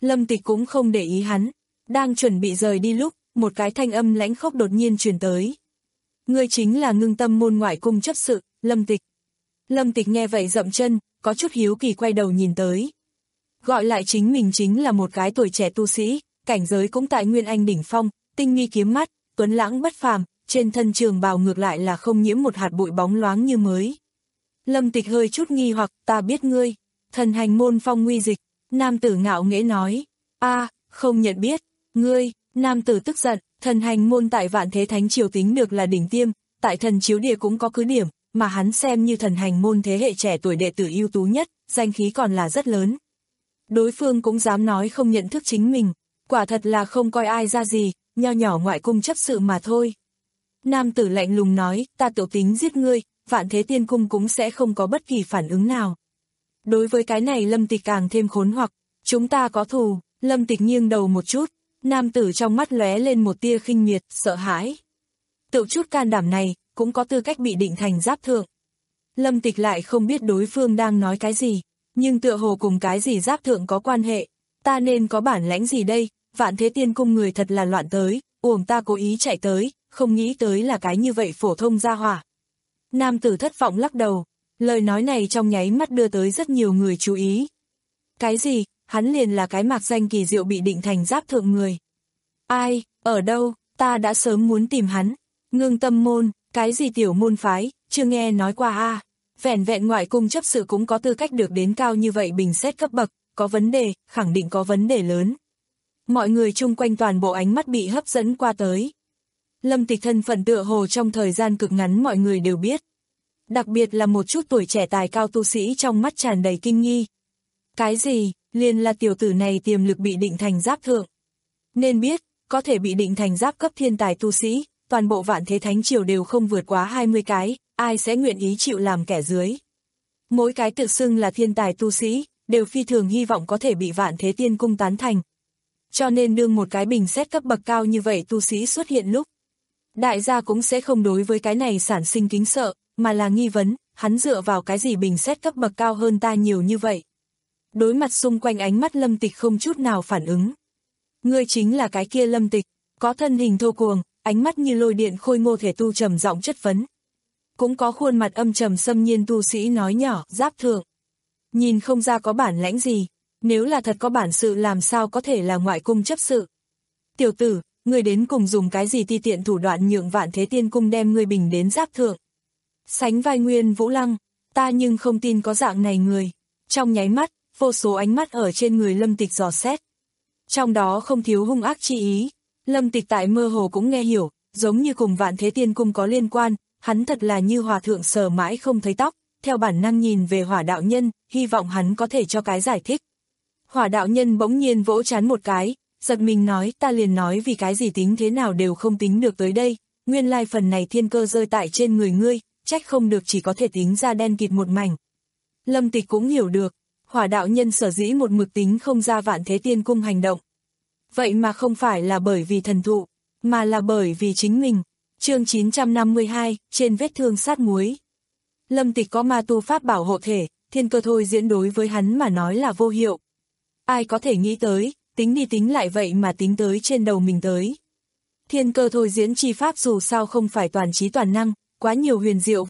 Lâm Tịch cũng không để ý hắn, đang chuẩn bị rời đi lúc, một cái thanh âm lãnh khốc đột nhiên truyền tới. Ngươi chính là Ngưng Tâm môn ngoại cung chấp sự, Lâm Tịch. Lâm Tịch nghe vậy dậm chân, có chút hiếu kỳ quay đầu nhìn tới. Gọi lại chính mình chính là một cái tuổi trẻ tu sĩ, cảnh giới cũng tại Nguyên Anh đỉnh phong, tinh nghi kiếm mắt, tuấn lãng bất phàm, trên thân trường bào ngược lại là không nhiễm một hạt bụi bóng loáng như mới. Lâm Tịch hơi chút nghi hoặc, ta biết ngươi, Thần Hành môn Phong Nguy Dịch. Nam tử ngạo nghễ nói, a không nhận biết, ngươi. Nam tử tức giận, Thần Hành môn tại Vạn Thế Thánh Triều tính được là đỉnh tiêm, tại Thần Chiếu Địa cũng có cứ điểm, mà hắn xem như Thần Hành môn thế hệ trẻ tuổi đệ tử ưu tú nhất, danh khí còn là rất lớn. Đối phương cũng dám nói không nhận thức chính mình, quả thật là không coi ai ra gì, nho nhỏ ngoại cung chấp sự mà thôi. Nam tử lạnh lùng nói, ta tiểu tính giết ngươi, Vạn Thế Tiên Cung cũng sẽ không có bất kỳ phản ứng nào. Đối với cái này Lâm Tịch càng thêm khốn hoặc, chúng ta có thù. Lâm Tịch nghiêng đầu một chút, nam tử trong mắt lóe lên một tia khinh miệt, sợ hãi. Tự chút can đảm này, cũng có tư cách bị định thành giáp thượng. Lâm Tịch lại không biết đối phương đang nói cái gì, nhưng tựa hồ cùng cái gì giáp thượng có quan hệ. Ta nên có bản lãnh gì đây, Vạn Thế Tiên Cung người thật là loạn tới, uổng ta cố ý chạy tới, không nghĩ tới là cái như vậy phổ thông gia hỏa. Nam tử thất vọng lắc đầu, lời nói này trong nháy mắt đưa tới rất nhiều người chú ý. Cái gì, hắn liền là cái mạc danh kỳ diệu bị định thành giáp thượng người. Ai, ở đâu, ta đã sớm muốn tìm hắn. Ngưng Tâm môn, cái gì tiểu môn phái, chưa nghe nói qua a à. Vẻn vẹn ngoại cung chấp sự cũng có tư cách được đến cao như vậy bình xét cấp bậc, có vấn đề, khẳng định có vấn đề lớn. Mọi người chung quanh toàn bộ ánh mắt bị hấp dẫn qua tới. Lâm Tịch thân phận tựa hồ trong thời gian cực ngắn mọi người đều biết. Đặc biệt là một chút tuổi trẻ tài cao tu sĩ trong mắt tràn đầy kinh nghi. Cái gì, liền là tiểu tử này tiềm lực bị định thành giáp thượng. Nên biết, có thể bị định thành giáp cấp thiên tài tu sĩ, toàn bộ Vạn Thế Thánh Triều đều không vượt quá hai mươi cái, ai sẽ nguyện ý chịu làm kẻ dưới. Mỗi cái tự xưng là thiên tài tu sĩ, đều phi thường hy vọng có thể bị Vạn Thế Tiên Cung tán thành. Cho nên đương một cái bình xét cấp bậc cao như vậy tu sĩ xuất hiện lúc, đại gia cũng sẽ không đối với cái này sản sinh kính sợ, mà là nghi vấn, hắn dựa vào cái gì bình xét cấp bậc cao hơn ta nhiều như vậy. Đối mặt xung quanh ánh mắt Lâm Tịch không chút nào phản ứng. Ngươi chính là cái kia Lâm Tịch, có thân hình thô cuồng, ánh mắt như lôi điện khôi ngô thể tu trầm giọng chất vấn. Cũng có khuôn mặt âm trầm xâm nhiên tu sĩ nói nhỏ, giáp thượng. Nhìn không ra có bản lãnh gì, nếu là thật có bản sự làm sao có thể là ngoại cung chấp sự. Tiểu tử, ngươi đến cùng dùng cái gì ti tiện thủ đoạn nhượng Vạn Thế Tiên Cung đem ngươi bình đến giáp thượng. Sánh vai Nguyên Vũ Lăng, ta nhưng không tin có dạng này người. Trong nháy mắt, vô số ánh mắt ở trên người Lâm Tịch dò xét. Trong đó không thiếu hung ác chi ý. Lâm Tịch tại mơ hồ cũng nghe hiểu, giống như cùng Vạn Thế Tiên Cung có liên quan, hắn thật là như hòa thượng sờ mãi không thấy tóc, theo bản năng nhìn về Hỏa đạo nhân, hy vọng hắn có thể cho cái giải thích. Hỏa đạo nhân bỗng nhiên vỗ trán một cái, giật mình nói, ta liền nói vì cái gì tính thế nào đều không tính được tới đây, nguyên lai phần này thiên cơ rơi tại trên người ngươi, trách không được chỉ có thể tính ra đen kịt một mảnh. Lâm Tịch cũng hiểu được, Hỏa đạo nhân sở dĩ một mực tính không ra Vạn Thế Tiên Cung hành động. Vậy mà không phải là bởi vì thần thụ, mà là bởi vì chính mình. Chương chín trăm năm mươi hai, trên vết thương sát muối. Lâm Tịch có ma tu pháp bảo hộ thể, thiên cơ thôi diễn đối với hắn mà nói là vô hiệu. Ai có thể nghĩ tới, tính đi tính lại vậy mà tính tới trên đầu mình tới. Thiên cơ thôi diễn chi pháp dù sao không phải toàn trí toàn năng, quá nhiều huyền diệu.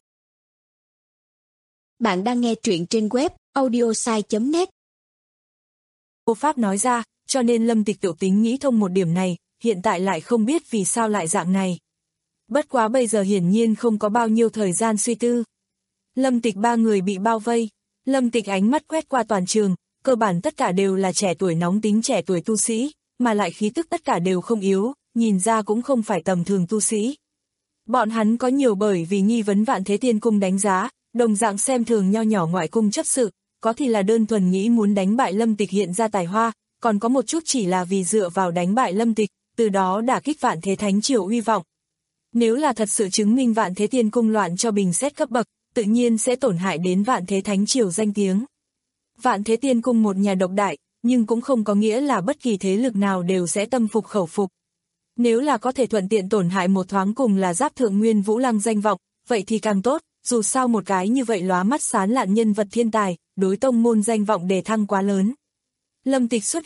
Bạn đang nghe truyện trên web audiosai chấm net. Vô pháp nói ra, cho nên Lâm Tịch tự tính nghĩ thông một điểm này, hiện tại lại không biết vì sao lại dạng này. Bất quá bây giờ hiển nhiên không có bao nhiêu thời gian suy tư. Lâm Tịch ba người bị bao vây, Lâm Tịch ánh mắt quét qua toàn trường, cơ bản tất cả đều là trẻ tuổi nóng tính trẻ tuổi tu sĩ, mà lại khí tức tất cả đều không yếu, nhìn ra cũng không phải tầm thường tu sĩ. Bọn hắn có nhiều bởi vì nghi vấn Vạn Thế Tiên Cung đánh giá, đồng dạng xem thường nho nhỏ ngoại cung chấp sự, có thì là đơn thuần nghĩ muốn đánh bại Lâm Tịch hiện ra tài hoa, còn có một chút chỉ là vì dựa vào đánh bại Lâm Tịch, từ đó đả kích Vạn Thế Thánh Triều uy vọng. Nếu là thật sự chứng minh Vạn Thế Tiên Cung loạn cho bình xét cấp bậc, tự nhiên sẽ tổn hại đến Vạn Thế Thánh Triều danh tiếng. Vạn Thế Tiên Cung một nhà độc đại, nhưng cũng không có nghĩa là bất kỳ thế lực nào đều sẽ tâm phục khẩu phục. Nếu là có thể thuận tiện tổn hại một thoáng cùng là giáp thượng Nguyên Vũ Lăng danh vọng, vậy thì càng tốt, dù sao một cái như vậy lóa mắt sáng lạn nhân vật thiên tài, đối tông môn danh vọng đề thăng quá lớn. Lâm Tịch xuất hiện,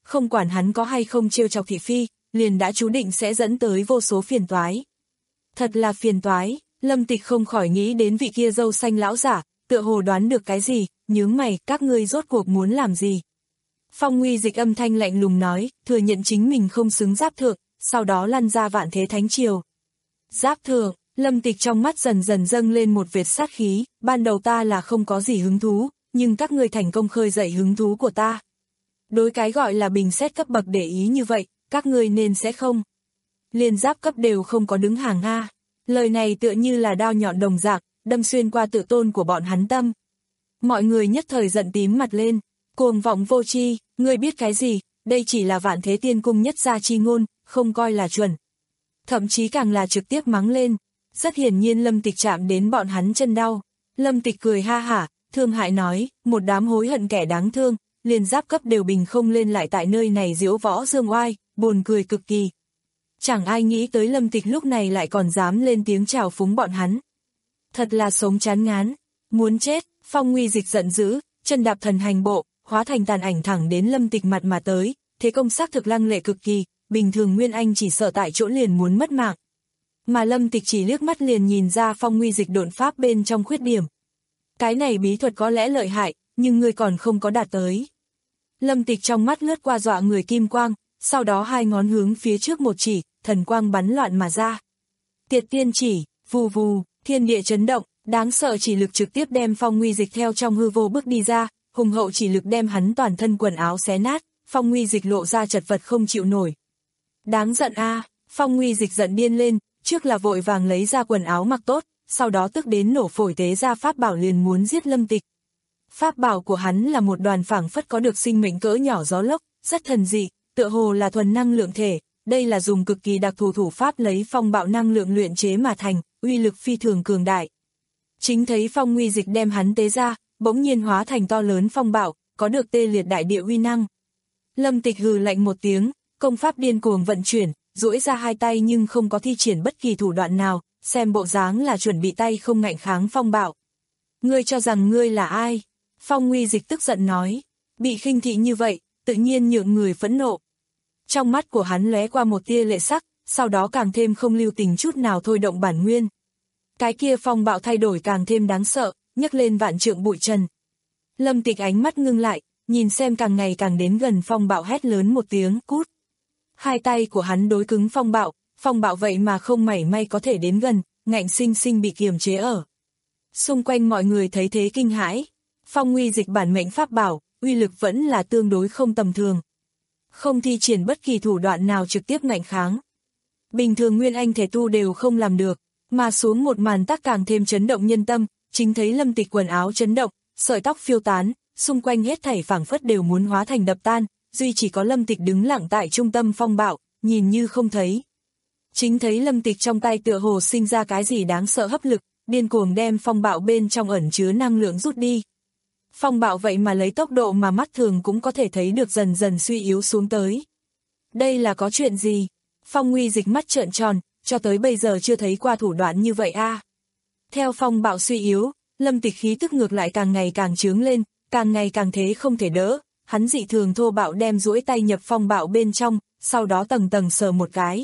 không quản hắn có hay không trêu chọc thị phi, liền đã chú định sẽ dẫn tới vô số phiền toái. Thật là phiền toái, Lâm Tịch không khỏi nghĩ đến vị kia râu xanh lão giả, tựa hồ đoán được cái gì, nhướng mày, các ngươi rốt cuộc muốn làm gì? Phong Nguy Dịch âm thanh lạnh lùng nói, thừa nhận chính mình không xứng giáp thượng, sau đó lăn ra vạn thế thánh triều. Giáp thượng, Lâm Tịch trong mắt dần dần dâng lên một vệt sát khí, ban đầu ta là không có gì hứng thú, nhưng các ngươi thành công khơi dậy hứng thú của ta. Đối cái gọi là bình xét cấp bậc để ý như vậy, các ngươi nên sẽ không. Liên giáp cấp đều không có đứng hàng A. Lời này tựa như là đao nhọn đồng dạng, đâm xuyên qua tự tôn của bọn hắn tâm. Mọi người nhất thời giận tím mặt lên, cuồng vọng vô tri, ngươi biết cái gì, đây chỉ là vạn thế tiên cung nhất gia chi ngôn, không coi là chuẩn. Thậm chí càng là trực tiếp mắng lên, rất hiển nhiên Lâm Tịch chạm đến bọn hắn chân đau. Lâm Tịch cười ha hả, thương hại nói, một đám hối hận kẻ đáng thương, liền giáp cấp đều bình không lên lại tại nơi này diễu võ dương oai, buồn cười cực kỳ. Chẳng ai nghĩ tới Lâm Tịch lúc này lại còn dám lên tiếng chào phúng bọn hắn. Thật là sống chán ngán, muốn chết. Phong Nguy Dịch giận dữ, chân đạp thần hành bộ, hóa thành tàn ảnh thẳng đến Lâm Tịch mặt mà tới, thế công xác thực lăng lệ cực kỳ, bình thường Nguyên Anh chỉ sợ tại chỗ liền muốn mất mạng. Mà Lâm Tịch chỉ liếc mắt liền nhìn ra Phong Nguy Dịch độn pháp bên trong khuyết điểm. Cái này bí thuật có lẽ lợi hại, nhưng người còn không có đạt tới. Lâm Tịch trong mắt lướt qua dọa người kim quang, sau đó hai ngón hướng phía trước một chỉ, thần quang bắn loạn mà ra. Tiệt tiên chỉ, vù vù, thiên địa chấn động, đáng sợ chỉ lực trực tiếp đem Phong Nguy Dịch theo trong hư vô bước đi ra, hùng hậu chỉ lực đem hắn toàn thân quần áo xé nát, Phong Nguy Dịch lộ ra chật vật không chịu nổi. Đáng giận a, à, Phong Nguy Dịch giận điên lên, trước là vội vàng lấy ra quần áo mặc tốt, sau đó tức đến nổ phổi tế ra pháp bảo liền muốn giết Lâm Tịch. Pháp bảo của hắn là một đoàn phảng phất có được sinh mệnh cỡ nhỏ gió lốc, rất thần dị, tựa hồ là thuần năng lượng thể, đây là dùng cực kỳ đặc thù thủ pháp lấy phong bạo năng lượng luyện chế mà thành, uy lực phi thường cường đại. Chính thấy Phong Nguy Dịch đem hắn tế ra, bỗng nhiên hóa thành to lớn phong bạo, có được tê liệt đại địa uy năng. Lâm Tịch hừ lạnh một tiếng, công pháp điên cuồng vận chuyển, duỗi ra hai tay nhưng không có thi triển bất kỳ thủ đoạn nào, xem bộ dáng là chuẩn bị tay không ngạnh kháng phong bạo. Ngươi cho rằng ngươi là ai? Phong Nguy Dịch tức giận nói, bị khinh thị như vậy, tự nhiên nhượng người phẫn nộ. Trong mắt của hắn lóe qua một tia lệ sắc, sau đó càng thêm không lưu tình chút nào thôi động bản nguyên. Cái kia phong bạo thay đổi càng thêm đáng sợ, nhấc lên vạn trượng bụi trần. Lâm Tịch ánh mắt ngưng lại, nhìn xem càng ngày càng đến gần phong bạo hét lớn một tiếng, cút. Hai tay của hắn đối cứng phong bạo, phong bạo vậy mà không mảy may có thể đến gần, ngạnh sinh sinh bị kiềm chế ở. Xung quanh mọi người thấy thế kinh hãi, Phong Nguy Dịch bản mệnh pháp bảo, uy lực vẫn là tương đối không tầm thường. Không thi triển bất kỳ thủ đoạn nào trực tiếp ngạnh kháng. Bình thường Nguyên Anh thể tu đều không làm được, mà xuống một màn tác càng thêm chấn động nhân tâm, chính thấy Lâm Tịch quần áo chấn động, sợi tóc phiêu tán, xung quanh hết thảy phảng phất đều muốn hóa thành đập tan, duy chỉ có Lâm Tịch đứng lặng tại trung tâm phong bạo, nhìn như không thấy. Chính thấy Lâm Tịch trong tay tựa hồ sinh ra cái gì đáng sợ hấp lực, điên cuồng đem phong bạo bên trong ẩn chứa năng lượng rút đi. Phong bạo vậy mà lấy tốc độ mà mắt thường cũng có thể thấy được dần dần suy yếu xuống tới. Đây là có chuyện gì? Phong Nguy Dịch mắt trợn tròn, cho tới bây giờ chưa thấy qua thủ đoạn như vậy a. À. Theo phong bạo suy yếu, Lâm Tịch khí tức ngược lại càng ngày càng trướng lên, càng ngày càng thế không thể đỡ, hắn dị thường thô bạo đem duỗi tay nhập phong bạo bên trong, sau đó tầng tầng sờ một cái.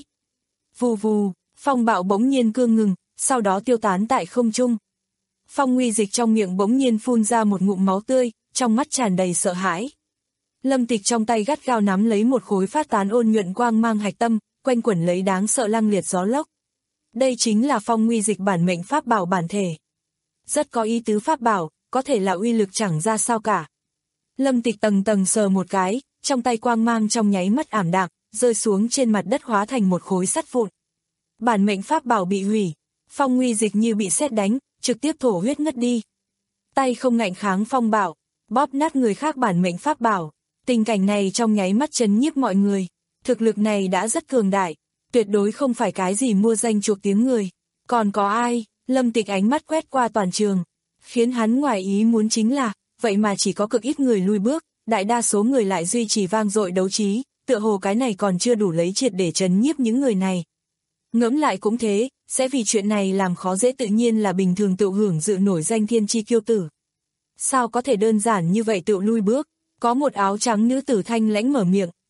Vù vù, phong bạo bỗng nhiên cương ngừng, sau đó tiêu tán tại không trung. Phong Nguy Dịch trong miệng bỗng nhiên phun ra một ngụm máu tươi, trong mắt tràn đầy sợ hãi. Lâm Tịch trong tay gắt gao nắm lấy một khối phát tán ôn nhuận quang mang hạch tâm, quanh quẩn lấy đáng sợ lăng liệt gió lốc. Đây chính là Phong Nguy Dịch bản mệnh pháp bảo bản thể. Rất có ý tứ pháp bảo, có thể là uy lực chẳng ra sao cả. Lâm Tịch tầng tầng sờ một cái, trong tay quang mang trong nháy mắt ảm đạm, rơi xuống trên mặt đất hóa thành một khối sắt vụn. Bản mệnh pháp bảo bị hủy, Phong Nguy Dịch như bị sét đánh, trực tiếp thổ huyết ngất đi. Tay không ngạnh kháng phong bạo, bóp nát người khác bản mệnh pháp bảo. Tình cảnh này trong nháy mắt chấn nhiếp mọi người. Thực lực này đã rất cường đại, tuyệt đối không phải cái gì mua danh chuộc tiếng người. Còn có ai? Lâm Tịch ánh mắt quét qua toàn trường. Khiến hắn ngoài ý muốn chính là, vậy mà chỉ có cực ít người lui bước, đại đa số người lại duy trì vang dội đấu trí, tựa hồ cái này còn chưa đủ lấy triệt để chấn nhiếp những người này. Ngẫm lại cũng thế, sẽ vì chuyện này làm khó dễ tự nhiên là bình thường tự hưởng dự nổi danh thiên chi kiêu tử. Sao có thể đơn giản như vậy tự lui bước? Có một áo trắng nữ tử thanh lãnh mở miệng,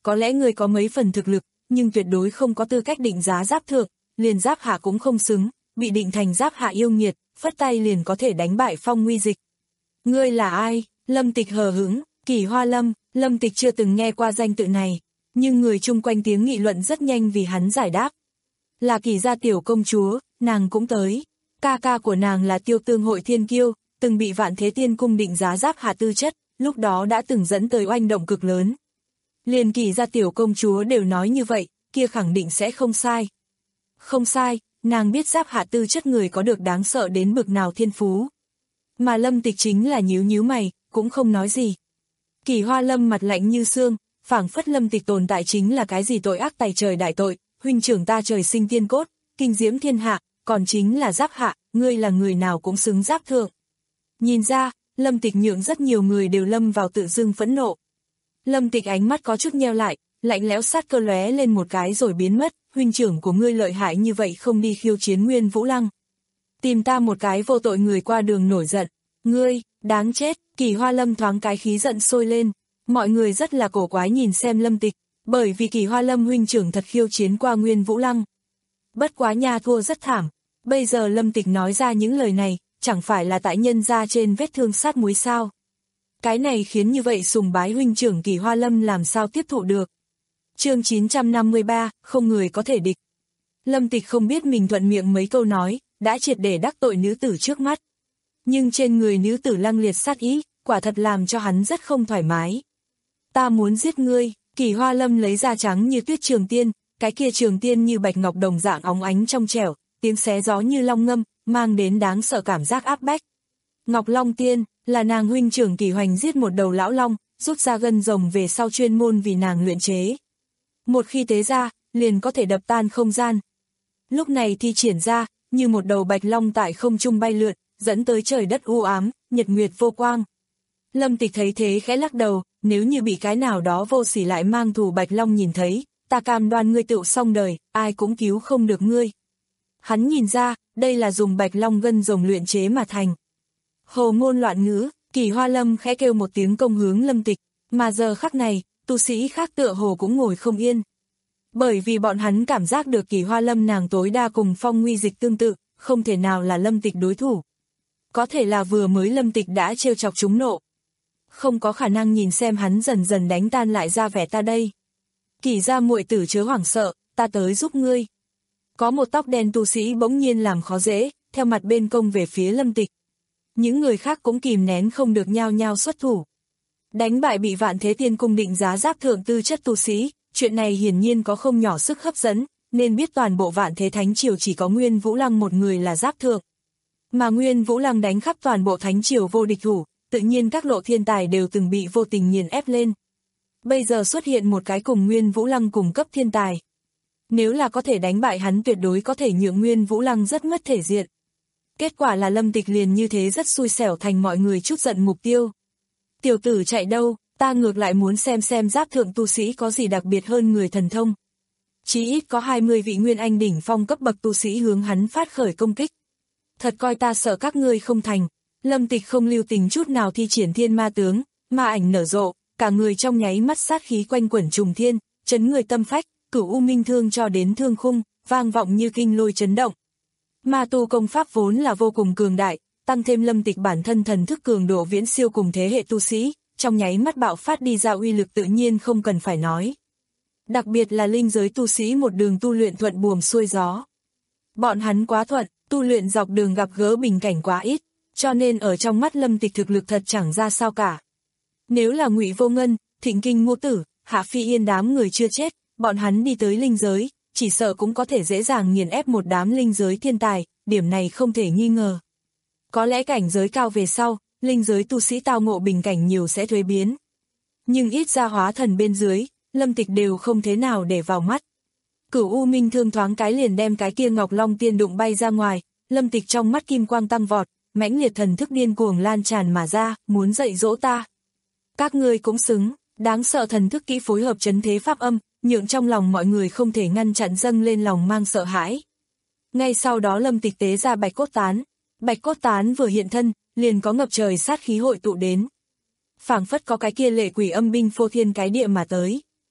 có lẽ ngươi có mấy phần thực lực, nhưng tuyệt đối không có tư cách định giá giáp thượng, liền giáp hạ cũng không xứng, bị định thành giáp hạ yêu nghiệt, phất tay liền có thể đánh bại Phong Nguy Dịch. Ngươi là ai? Lâm Tịch hờ hững, Kỳ Hoa Lâm. Lâm Tịch chưa từng nghe qua danh tự này, nhưng người chung quanh tiếng nghị luận rất nhanh vì hắn giải đáp. Là Kỳ gia tiểu công chúa, nàng cũng tới. Ca ca của nàng là Tiêu Tương Hội Thiên Kiêu, từng bị Vạn Thế Tiên Cung định giá giáp hạ tư chất, lúc đó đã từng dẫn tới oanh động cực lớn. Liền Kỳ gia tiểu công chúa đều nói như vậy, kia khẳng định sẽ không sai. Không sai, nàng biết giáp hạ tư chất người có được đáng sợ đến bực nào thiên phú. Mà Lâm Tịch chính là nhíu nhíu mày, cũng không nói gì. Kỳ Hoa Lâm mặt lạnh như xương, phảng phất Lâm Tịch tồn tại chính là cái gì tội ác tày trời đại tội, huynh trưởng ta trời sinh tiên cốt, kinh diễm thiên hạ, còn chính là giáp hạ, ngươi là người nào cũng xứng giáp thượng. Nhìn ra, Lâm Tịch nhượng rất nhiều người đều lâm vào tự dưng phẫn nộ. Lâm Tịch ánh mắt có chút nheo lại, lạnh lẽo sát cơ lóe lên một cái rồi biến mất, huynh trưởng của ngươi lợi hại như vậy không đi khiêu chiến Nguyên Vũ Lăng. Tìm ta một cái vô tội người qua đường nổi giận, ngươi, đáng chết. Kỳ Hoa Lâm thoáng cái khí giận sôi lên, mọi người rất là cổ quái nhìn xem Lâm Tịch, bởi vì Kỳ Hoa Lâm huynh trưởng thật khiêu chiến qua Nguyên Vũ Lăng. Bất quá nha thua rất thảm, bây giờ Lâm Tịch nói ra những lời này, chẳng phải là tại nhân ra trên vết thương sát muối sao. Cái này khiến như vậy sùng bái huynh trưởng Kỳ Hoa Lâm làm sao tiếp thụ được. Chương chín trăm năm mươi ba, không người có thể địch. Lâm Tịch không biết mình thuận miệng mấy câu nói, đã triệt để đắc tội nữ tử trước mắt. Nhưng trên người nữ tử lăng liệt sát ý, quả thật làm cho hắn rất không thoải mái. Ta muốn giết ngươi. Kỳ Hoa Lâm lấy ra trắng như tuyết trường tiên, cái kia trường tiên như bạch ngọc đồng dạng óng ánh trong trẻo, tiếng xé gió như long ngâm, mang đến đáng sợ cảm giác áp bách. Ngọc Long Tiên, là nàng huynh trưởng Kỳ Hoành giết một đầu lão long, rút ra gân rồng về sau chuyên môn vì nàng luyện chế. Một khi tế ra, liền có thể đập tan không gian. Lúc này thi triển ra, như một đầu bạch long tại không trung bay lượn, dẫn tới trời đất u ám, nhật nguyệt vô quang. Lâm Tịch thấy thế khẽ lắc đầu, nếu như bị cái nào đó vô sỉ lại mang thù bạch long nhìn thấy, ta cam đoan ngươi tựu xong đời, ai cũng cứu không được ngươi. Hắn nhìn ra, đây là dùng bạch long gân rồng luyện chế mà thành. Hồ ngôn loạn ngữ, Kỳ Hoa Lâm khẽ kêu một tiếng công hướng Lâm Tịch, mà giờ khắc này, tu sĩ khác tựa hồ cũng ngồi không yên. Bởi vì bọn hắn cảm giác được Kỳ Hoa Lâm nàng tối đa cùng Phong Nguy Dịch tương tự, không thể nào là Lâm Tịch đối thủ. Có thể là vừa mới Lâm Tịch đã trêu chọc chúng nộ. Không có khả năng nhìn xem hắn dần dần đánh tan lại ra vẻ ta đây. Kỳ gia muội tử chớ hoảng sợ, ta tới giúp ngươi. Có một tóc đen tu sĩ bỗng nhiên làm khó dễ, theo mặt bên công về phía Lâm Tịch. Những người khác cũng kìm nén không được nhao nhao xuất thủ. Đánh bại bị Vạn Thế Tiên Cung định giá giáp thượng tư chất tu sĩ, chuyện này hiển nhiên có không nhỏ sức hấp dẫn, nên biết toàn bộ Vạn Thế Thánh Triều chỉ có Nguyên Vũ Lăng một người là giáp thượng. Mà Nguyên Vũ Lăng đánh khắp toàn bộ Thánh Triều vô địch thủ, tự nhiên các lộ thiên tài đều từng bị vô tình nghiền ép lên. Bây giờ xuất hiện một cái cùng Nguyên Vũ Lăng cùng cấp thiên tài. Nếu là có thể đánh bại hắn tuyệt đối có thể nhượng Nguyên Vũ Lăng rất mất thể diện. Kết quả là Lâm Tịch liền như thế rất xui xẻo thành mọi người chút giận mục tiêu. Tiểu tử chạy đâu, ta ngược lại muốn xem xem giáp thượng tu sĩ có gì đặc biệt hơn người thần thông. Chí ít có hai mươi vị Nguyên Anh đỉnh phong cấp bậc tu sĩ hướng hắn phát khởi công kích. Thật coi ta sợ các ngươi không thành. Lâm Tịch không lưu tình chút nào thi triển thiên ma tướng, ma ảnh nở rộ, cả người trong nháy mắt sát khí quanh quẩn trùng thiên, chấn người tâm phách, cửu u minh thương cho đến thương khung, vang vọng như kinh lôi chấn động. Ma tu công pháp vốn là vô cùng cường đại, tăng thêm Lâm Tịch bản thân thần thức cường độ viễn siêu cùng thế hệ tu sĩ, trong nháy mắt bạo phát đi ra uy lực tự nhiên không cần phải nói. Đặc biệt là linh giới tu sĩ một đường tu luyện thuận buồm xuôi gió. Bọn hắn quá thuận, tu luyện dọc đường gặp gỡ bình cảnh quá ít, cho nên ở trong mắt Lâm Tịch thực lực thật chẳng ra sao cả. Nếu là Ngụy Vô Ngân, Thịnh Kinh Ngô Tử, Hạ Phi Yên đám người chưa chết, bọn hắn đi tới linh giới, chỉ sợ cũng có thể dễ dàng nghiền ép một đám linh giới thiên tài, điểm này không thể nghi ngờ. Có lẽ cảnh giới cao về sau, linh giới tu sĩ tao ngộ bình cảnh nhiều sẽ thuế biến. Nhưng ít ra hóa thần bên dưới, Lâm Tịch đều không thế nào để vào mắt. Cửu U Minh thương thoáng cái liền đem cái kia Ngọc Long Tiên đụng bay ra ngoài, Lâm Tịch trong mắt kim quang tăng vọt, mãnh liệt thần thức điên cuồng lan tràn mà ra, muốn dạy dỗ ta. Các ngươi cũng xứng, đáng sợ thần thức kỹ phối hợp trấn thế pháp âm, nhượng trong lòng mọi người không thể ngăn chặn dâng lên lòng mang sợ hãi. Ngay sau đó Lâm Tịch tế ra Bạch Cốt Tán, Bạch Cốt Tán vừa hiện thân, liền có ngập trời sát khí hội tụ đến. Phảng phất có cái kia lệ quỷ âm binh phô thiên cái địa mà tới.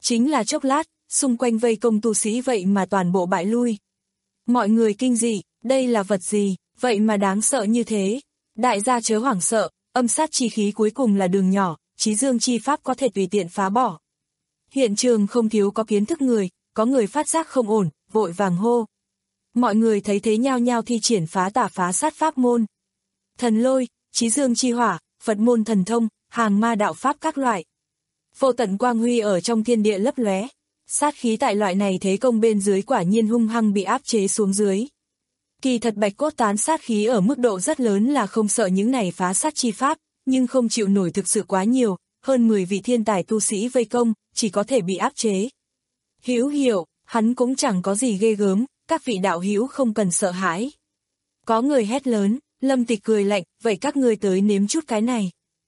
Chính là chốc lát, xung quanh vây công tu sĩ vậy mà toàn bộ bại lui. Mọi người kinh dị, đây là vật gì, vậy mà đáng sợ như thế. Đại gia chớ hoảng sợ, âm sát chi khí cuối cùng là đường nhỏ, chí dương chi pháp có thể tùy tiện phá bỏ. Hiện trường không thiếu có kiến thức người, có người phát giác không ổn, vội vàng hô. Mọi người thấy thế nhao nhao thi triển phá tà phá sát pháp môn. Thần lôi, chí dương chi hỏa, Phật môn thần thông, hàng ma đạo pháp các loại. Vô tận quang huy ở trong thiên địa lấp lóe. Sát khí tại loại này thế công bên dưới quả nhiên hung hăng bị áp chế xuống dưới. Kỳ thật Bạch Cốt Tán sát khí ở mức độ rất lớn là không sợ những này phá sát chi pháp, nhưng không chịu nổi thực sự quá nhiều, hơn mười vị thiên tài tu sĩ vây công, chỉ có thể bị áp chế. Hữu hiểu, hắn cũng chẳng có gì ghê gớm, các vị đạo hữu không cần sợ hãi. Có người hét lớn, Lâm Tịch cười lạnh, vậy các ngươi tới nếm chút cái này.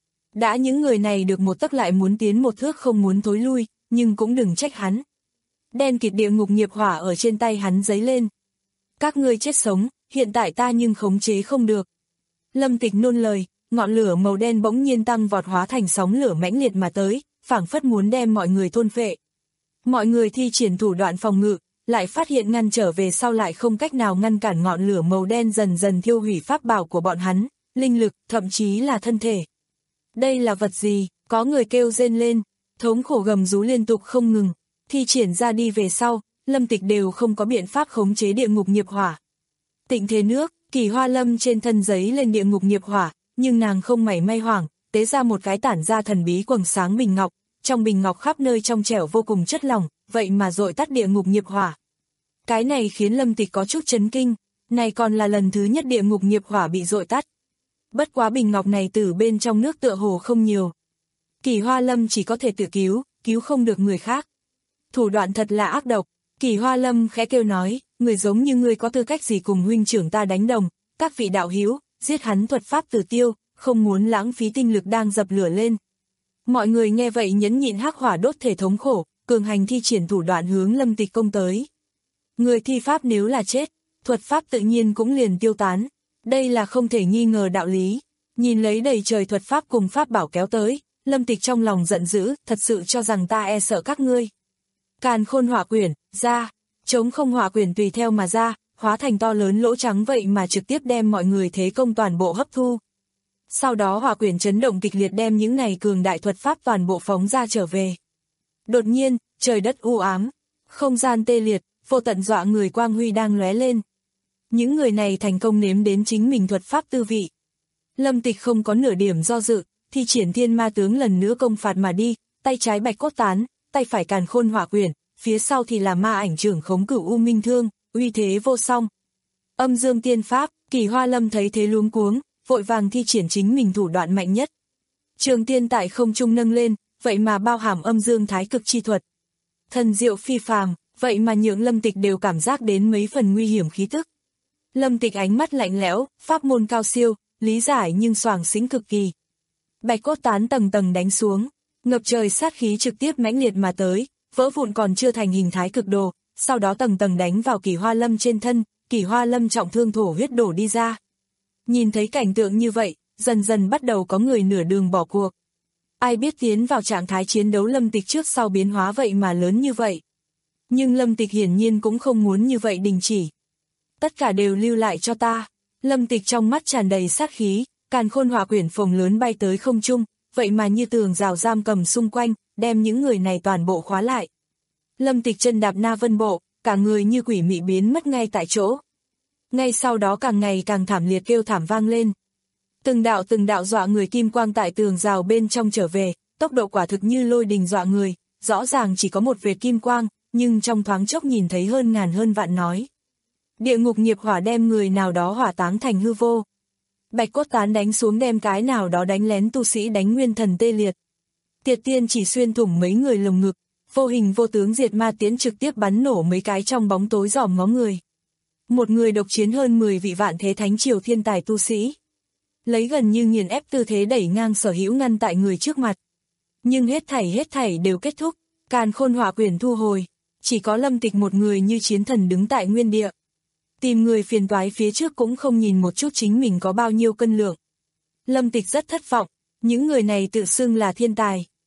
Đã những người này được một tấc lại muốn tiến một thước không muốn thối lui, nhưng cũng đừng trách hắn. Đen kịt địa ngục nghiệp hỏa ở trên tay hắn giấy lên. Các ngươi chết sống, hiện tại ta nhưng khống chế không được. Lâm Tịch nôn lời, ngọn lửa màu đen bỗng nhiên tăng vọt hóa thành sóng lửa mãnh liệt mà tới, phảng phất muốn đem mọi người thôn phệ. Mọi người thi triển thủ đoạn phòng ngự, lại phát hiện ngăn trở về sau lại không cách nào ngăn cản ngọn lửa màu đen dần dần thiêu hủy pháp bảo của bọn hắn, linh lực, thậm chí là thân thể. Đây là vật gì? Có người kêu rên lên, thống khổ gầm rú liên tục không ngừng, thi triển ra đi về sau, Lâm Tịch đều không có biện pháp khống chế địa ngục nghiệp hỏa. Tịnh thế nước, Kỳ Hoa Lâm trên thân giấy lên địa ngục nghiệp hỏa, nhưng nàng không mảy may hoảng, tế ra một cái tản ra thần bí quầng sáng bình ngọc, trong bình ngọc khắp nơi trong trẻo vô cùng chất lỏng, vậy mà dội tắt địa ngục nghiệp hỏa. Cái này khiến Lâm Tịch có chút chấn kinh, này còn là lần thứ nhất địa ngục nghiệp hỏa bị dội tắt. Bất quá bình ngọc này từ bên trong nước tựa hồ không nhiều. Kỳ Hoa Lâm chỉ có thể tự cứu, cứu không được người khác. Thủ đoạn thật là ác độc. Kỳ Hoa Lâm khẽ kêu nói, người giống như ngươi có tư cách gì cùng huynh trưởng ta đánh đồng, các vị đạo hữu, giết hắn thuật pháp tử tiêu, không muốn lãng phí tinh lực đang dập lửa lên. Mọi người nghe vậy nhẫn nhịn hắc hỏa đốt thể thống khổ, cường hành thi triển thủ đoạn hướng Lâm Tịch công tới. Người thi pháp nếu là chết, thuật pháp tự nhiên cũng liền tiêu tán. Đây là không thể nghi ngờ đạo lý. Nhìn lấy đầy trời thuật pháp cùng pháp bảo kéo tới, Lâm Tịch trong lòng giận dữ, thật sự cho rằng ta e sợ các ngươi. Càn Khôn Hỏa Quyển, ra, chống không hỏa quyển tùy theo mà ra, hóa thành to lớn lỗ trắng vậy mà trực tiếp đem mọi người thế công toàn bộ hấp thu. Sau đó hỏa quyển chấn động kịch liệt đem những này cường đại thuật pháp toàn bộ phóng ra trở về. Đột nhiên, trời đất u ám, không gian tê liệt, vô tận dọa người quang huy đang lóe lên. Những người này thành công nếm đến chính mình thuật pháp tư vị. Lâm Tịch không có nửa điểm do dự, thi triển thiên ma tướng lần nữa công phạt mà đi, tay trái Bạch Cốt Tán, tay phải Càn Khôn Hỏa Quyển, phía sau thì là ma ảnh trưởng khống cửu U Minh Thương, uy thế vô song. Âm dương tiên pháp, Kỳ Hoa Lâm thấy thế luống cuống, vội vàng thi triển chính mình thủ đoạn mạnh nhất. Trường tiên tại không trung nâng lên, vậy mà bao hàm âm dương thái cực chi thuật. Thần diệu phi phàm, vậy mà nhượng Lâm Tịch đều cảm giác đến mấy phần nguy hiểm khí tức. Lâm Tịch ánh mắt lạnh lẽo, pháp môn cao siêu, lý giải nhưng xoàng xĩnh cực kỳ. Bạch Cốt Tán tầng tầng đánh xuống, ngập trời sát khí trực tiếp mãnh liệt mà tới, vỡ vụn còn chưa thành hình thái cực đồ, sau đó tầng tầng đánh vào Kỳ Hoa Lâm trên thân, Kỳ Hoa Lâm trọng thương thổ huyết đổ đi ra. Nhìn thấy cảnh tượng như vậy, dần dần bắt đầu có người nửa đường bỏ cuộc. Ai biết tiến vào trạng thái chiến đấu Lâm Tịch trước sau biến hóa vậy mà lớn như vậy. Nhưng Lâm Tịch hiển nhiên cũng không muốn như vậy đình chỉ. Tất cả đều lưu lại cho ta. Lâm Tịch trong mắt tràn đầy sát khí, Càn Khôn Hỏa Quyển phồng lớn bay tới không trung, vậy mà như tường rào giam cầm xung quanh, đem những người này toàn bộ khóa lại. Lâm Tịch chân đạp Na Vân Bộ, cả người như quỷ mị biến mất ngay tại chỗ. Ngay sau đó càng ngày càng thảm liệt kêu thảm vang lên. Từng đạo từng đạo dọa người kim quang tại tường rào bên trong trở về, tốc độ quả thực như lôi đình dọa người, rõ ràng chỉ có một vệt kim quang, nhưng trong thoáng chốc nhìn thấy hơn ngàn hơn vạn nói. Địa ngục nghiệp hỏa đem người nào đó hỏa táng thành hư vô. Bạch Cốt Tán đánh xuống đem cái nào đó đánh lén tu sĩ đánh nguyên thần tê liệt. Tiệt tiên chỉ xuyên thủng mấy người lồng ngực, vô hình vô tướng diệt ma tiễn trực tiếp bắn nổ mấy cái trong bóng tối dòm ngó người. Một người độc chiến hơn mười vị vạn thế thánh triều thiên tài tu sĩ. Lấy gần như nghiền ép tư thế đẩy ngang sở hữu ngăn tại người trước mặt. Nhưng hết thảy hết thảy đều kết thúc, Càn Khôn Hỏa Quyển thu hồi, chỉ có Lâm Tịch một người như chiến thần đứng tại nguyên địa. Tìm người phiền toái phía trước cũng không nhìn một chút chính mình có bao nhiêu cân lượng. Lâm Tịch rất thất vọng, những người này tự xưng là thiên tài,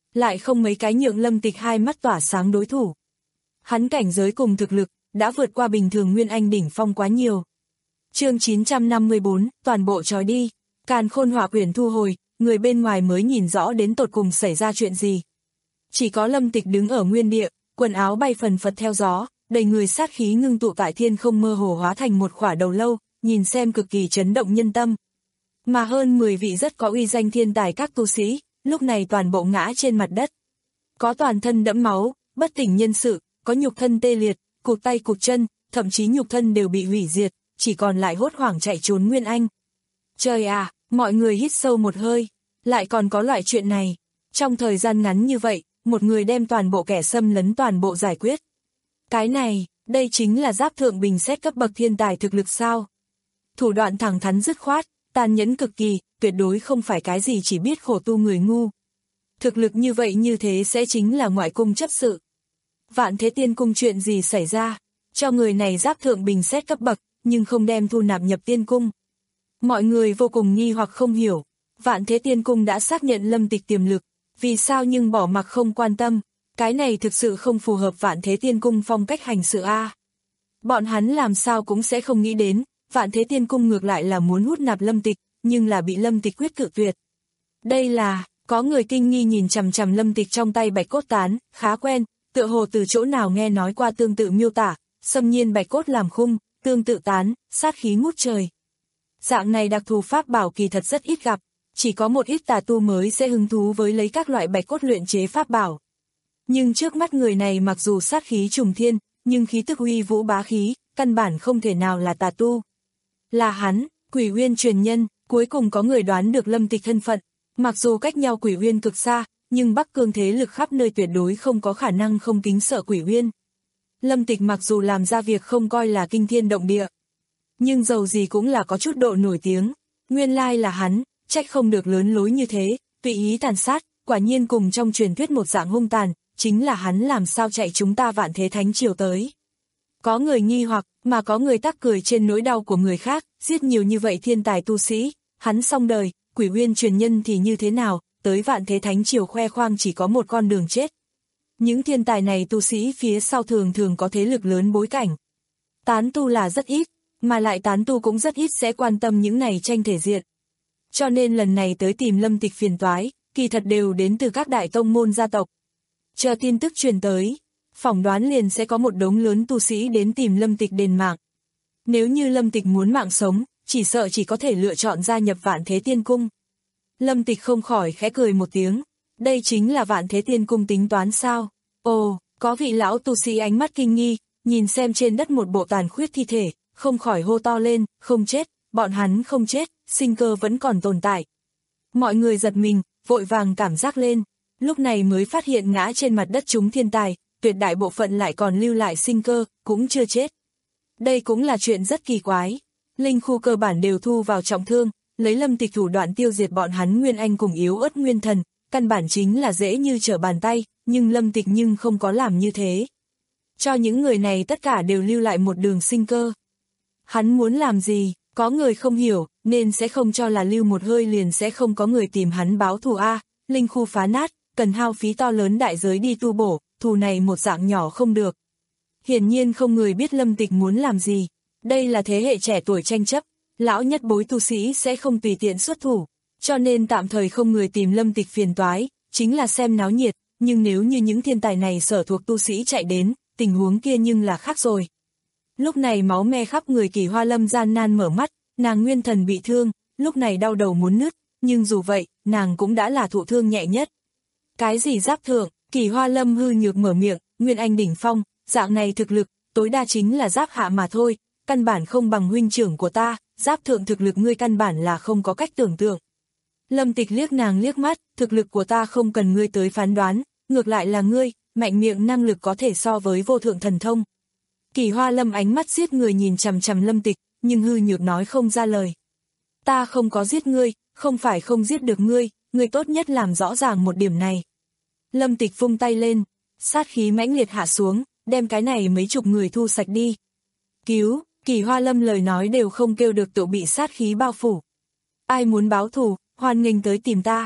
lại không mấy cái nhượng Lâm Tịch hai mắt tỏa sáng đối thủ. Hắn cảnh giới cùng thực lực, đã vượt qua bình thường Nguyên Anh đỉnh phong quá nhiều. Chương chín trăm năm mươi bốn, toàn bộ trói đi. Càn Khôn Hỏa Quyển thu hồi, người bên ngoài mới nhìn rõ đến tột cùng xảy ra chuyện gì. Chỉ có Lâm Tịch đứng ở nguyên địa, quần áo bay phần phật theo gió, đầy người sát khí ngưng tụ tại thiên không mơ hồ hóa thành một khỏa đầu lâu, nhìn xem cực kỳ chấn động nhân tâm. Mà hơn mười vị rất có uy danh thiên tài các tu sĩ, lúc này toàn bộ ngã trên mặt đất. Có toàn thân đẫm máu, bất tỉnh nhân sự, có nhục thân tê liệt, cụt tay cụt chân, thậm chí nhục thân đều bị hủy diệt, chỉ còn lại hốt hoảng chạy trốn Nguyên Anh. Trời à, mọi người hít sâu một hơi, lại còn có loại chuyện này. Trong thời gian ngắn như vậy, một người đem toàn bộ kẻ xâm lấn toàn bộ giải quyết. Cái này, đây chính là giáp thượng bình xét cấp bậc thiên tài thực lực sao? Thủ đoạn thẳng thắn dứt khoát, tàn nhẫn cực kỳ, tuyệt đối không phải cái gì chỉ biết khổ tu người ngu. Thực lực như vậy như thế sẽ chính là ngoại cung chấp sự. Vạn Thế Tiên Cung chuyện gì xảy ra? Cho người này giáp thượng bình xét cấp bậc, nhưng không đem thu nạp nhập tiên cung. Mọi người vô cùng nghi hoặc không hiểu. Vạn Thế Tiên Cung đã xác nhận Lâm Tịch tiềm lực, vì sao nhưng bỏ mặc không quan tâm. Cái này thực sự không phù hợp Vạn Thế Tiên Cung phong cách hành sự a. À. Bọn hắn làm sao cũng sẽ không nghĩ đến, Vạn Thế Tiên Cung ngược lại là muốn hút nạp Lâm Tịch, nhưng là bị Lâm Tịch quyết cự tuyệt. Đây là, có người kinh nghi nhìn chằm chằm Lâm Tịch trong tay bạch cốt tán, khá quen, tựa hồ từ chỗ nào nghe nói qua tương tự miêu tả, xâm nhiên bạch cốt làm khung, tương tự tán, sát khí ngút trời. Dạng này đặc thù pháp bảo kỳ thật rất ít gặp, chỉ có một ít tà tu mới sẽ hứng thú với lấy các loại bạch cốt luyện chế pháp bảo. Nhưng trước mắt người này mặc dù sát khí trùng thiên, nhưng khí tức uy vũ bá khí, căn bản không thể nào là tà tu. Là hắn, Quỷ Uyên truyền nhân, cuối cùng có người đoán được Lâm Tịch thân phận, mặc dù cách nhau Quỷ Uyên cực xa, nhưng Bắc Cương thế lực khắp nơi tuyệt đối không có khả năng không kính sợ Quỷ Uyên. Lâm Tịch mặc dù làm ra việc không coi là kinh thiên động địa, nhưng dầu gì cũng là có chút độ nổi tiếng, nguyên lai là hắn, trách không được lớn lối như thế, tùy ý tàn sát, quả nhiên cùng trong truyền thuyết một dạng hung tàn, chính là hắn làm sao chạy chúng ta Vạn Thế Thánh Triều tới. Có người nghi hoặc, mà có người tắc cười trên nỗi đau của người khác, giết nhiều như vậy thiên tài tu sĩ, hắn xong đời, Quỷ Uyên truyền nhân thì như thế nào, tới Vạn Thế Thánh Triều khoe khoang chỉ có một con đường chết. Những thiên tài này tu sĩ phía sau thường thường có thế lực lớn bối cảnh. Tán tu là rất ít, mà lại tán tu cũng rất ít sẽ quan tâm những này tranh thể diện. Cho nên lần này tới tìm Lâm Tịch phiền toái, kỳ thật đều đến từ các đại tông môn gia tộc. Chờ tin tức truyền tới, phỏng đoán liền sẽ có một đống lớn tu sĩ đến tìm Lâm Tịch đền mạng. Nếu như Lâm Tịch muốn mạng sống, chỉ sợ chỉ có thể lựa chọn gia nhập Vạn Thế Tiên Cung. Lâm Tịch không khỏi khẽ cười một tiếng, đây chính là Vạn Thế Tiên Cung tính toán sao? Ồ, có vị lão tu sĩ ánh mắt kinh nghi, nhìn xem trên đất một bộ tàn khuyết thi thể, không khỏi hô to lên, không chết, bọn hắn không chết, sinh cơ vẫn còn tồn tại. Mọi người giật mình, vội vàng cảm giác lên, lúc này mới phát hiện ngã trên mặt đất chúng thiên tài, tuyệt đại bộ phận lại còn lưu lại sinh cơ, cũng chưa chết. Đây cũng là chuyện rất kỳ quái. Linh khu cơ bản đều thu vào trọng thương, lấy Lâm Tịch thủ đoạn tiêu diệt bọn hắn Nguyên Anh cùng yếu ớt Nguyên Thần, căn bản chính là dễ như trở bàn tay, nhưng Lâm Tịch nhưng không có làm như thế. Cho những người này tất cả đều lưu lại một đường sinh cơ. Hắn muốn làm gì, có người không hiểu, nên sẽ không cho là lưu một hơi liền sẽ không có người tìm hắn báo thù a. Linh khu phá nát, cần hao phí to lớn đại giới đi tu bổ, thù này một dạng nhỏ không được. Hiển nhiên không người biết Lâm Tịch muốn làm gì. Đây là thế hệ trẻ tuổi tranh chấp, lão nhất bối tu sĩ sẽ không tùy tiện xuất thủ, cho nên tạm thời không người tìm Lâm Tịch phiền toái, chính là xem náo nhiệt, nhưng nếu như những thiên tài này sở thuộc tu sĩ chạy đến, tình huống kia nhưng là khác rồi. Lúc này máu me khắp người Kỳ Hoa Lâm gian nan mở mắt, nàng Nguyên Thần bị thương, lúc này đau đầu muốn nứt, nhưng dù vậy, nàng cũng đã là thụ thương nhẹ nhất. Cái gì giáp thượng, Kỳ Hoa Lâm hư nhược mở miệng, Nguyên Anh đỉnh phong, dạng này thực lực, tối đa chính là giáp hạ mà thôi, căn bản không bằng huynh trưởng của ta, giáp thượng thực lực ngươi căn bản là không có cách tưởng tượng. Lâm Tịch liếc nàng liếc mắt, thực lực của ta không cần ngươi tới phán đoán, ngược lại là ngươi, mạnh miệng năng lực có thể so với vô thượng thần thông. Kỳ Hoa Lâm ánh mắt giết người nhìn chằm chằm Lâm Tịch, nhưng hư nhược nói không ra lời. Ta không có giết ngươi, không phải không giết được ngươi, ngươi tốt nhất làm rõ ràng một điểm này. Lâm Tịch vung tay lên, sát khí mãnh liệt hạ xuống, đem cái này mấy chục người thu sạch đi. Cứu, Kỳ Hoa Lâm lời nói đều không kêu được tự bị sát khí bao phủ. Ai muốn báo thù, hoan nghênh tới tìm ta.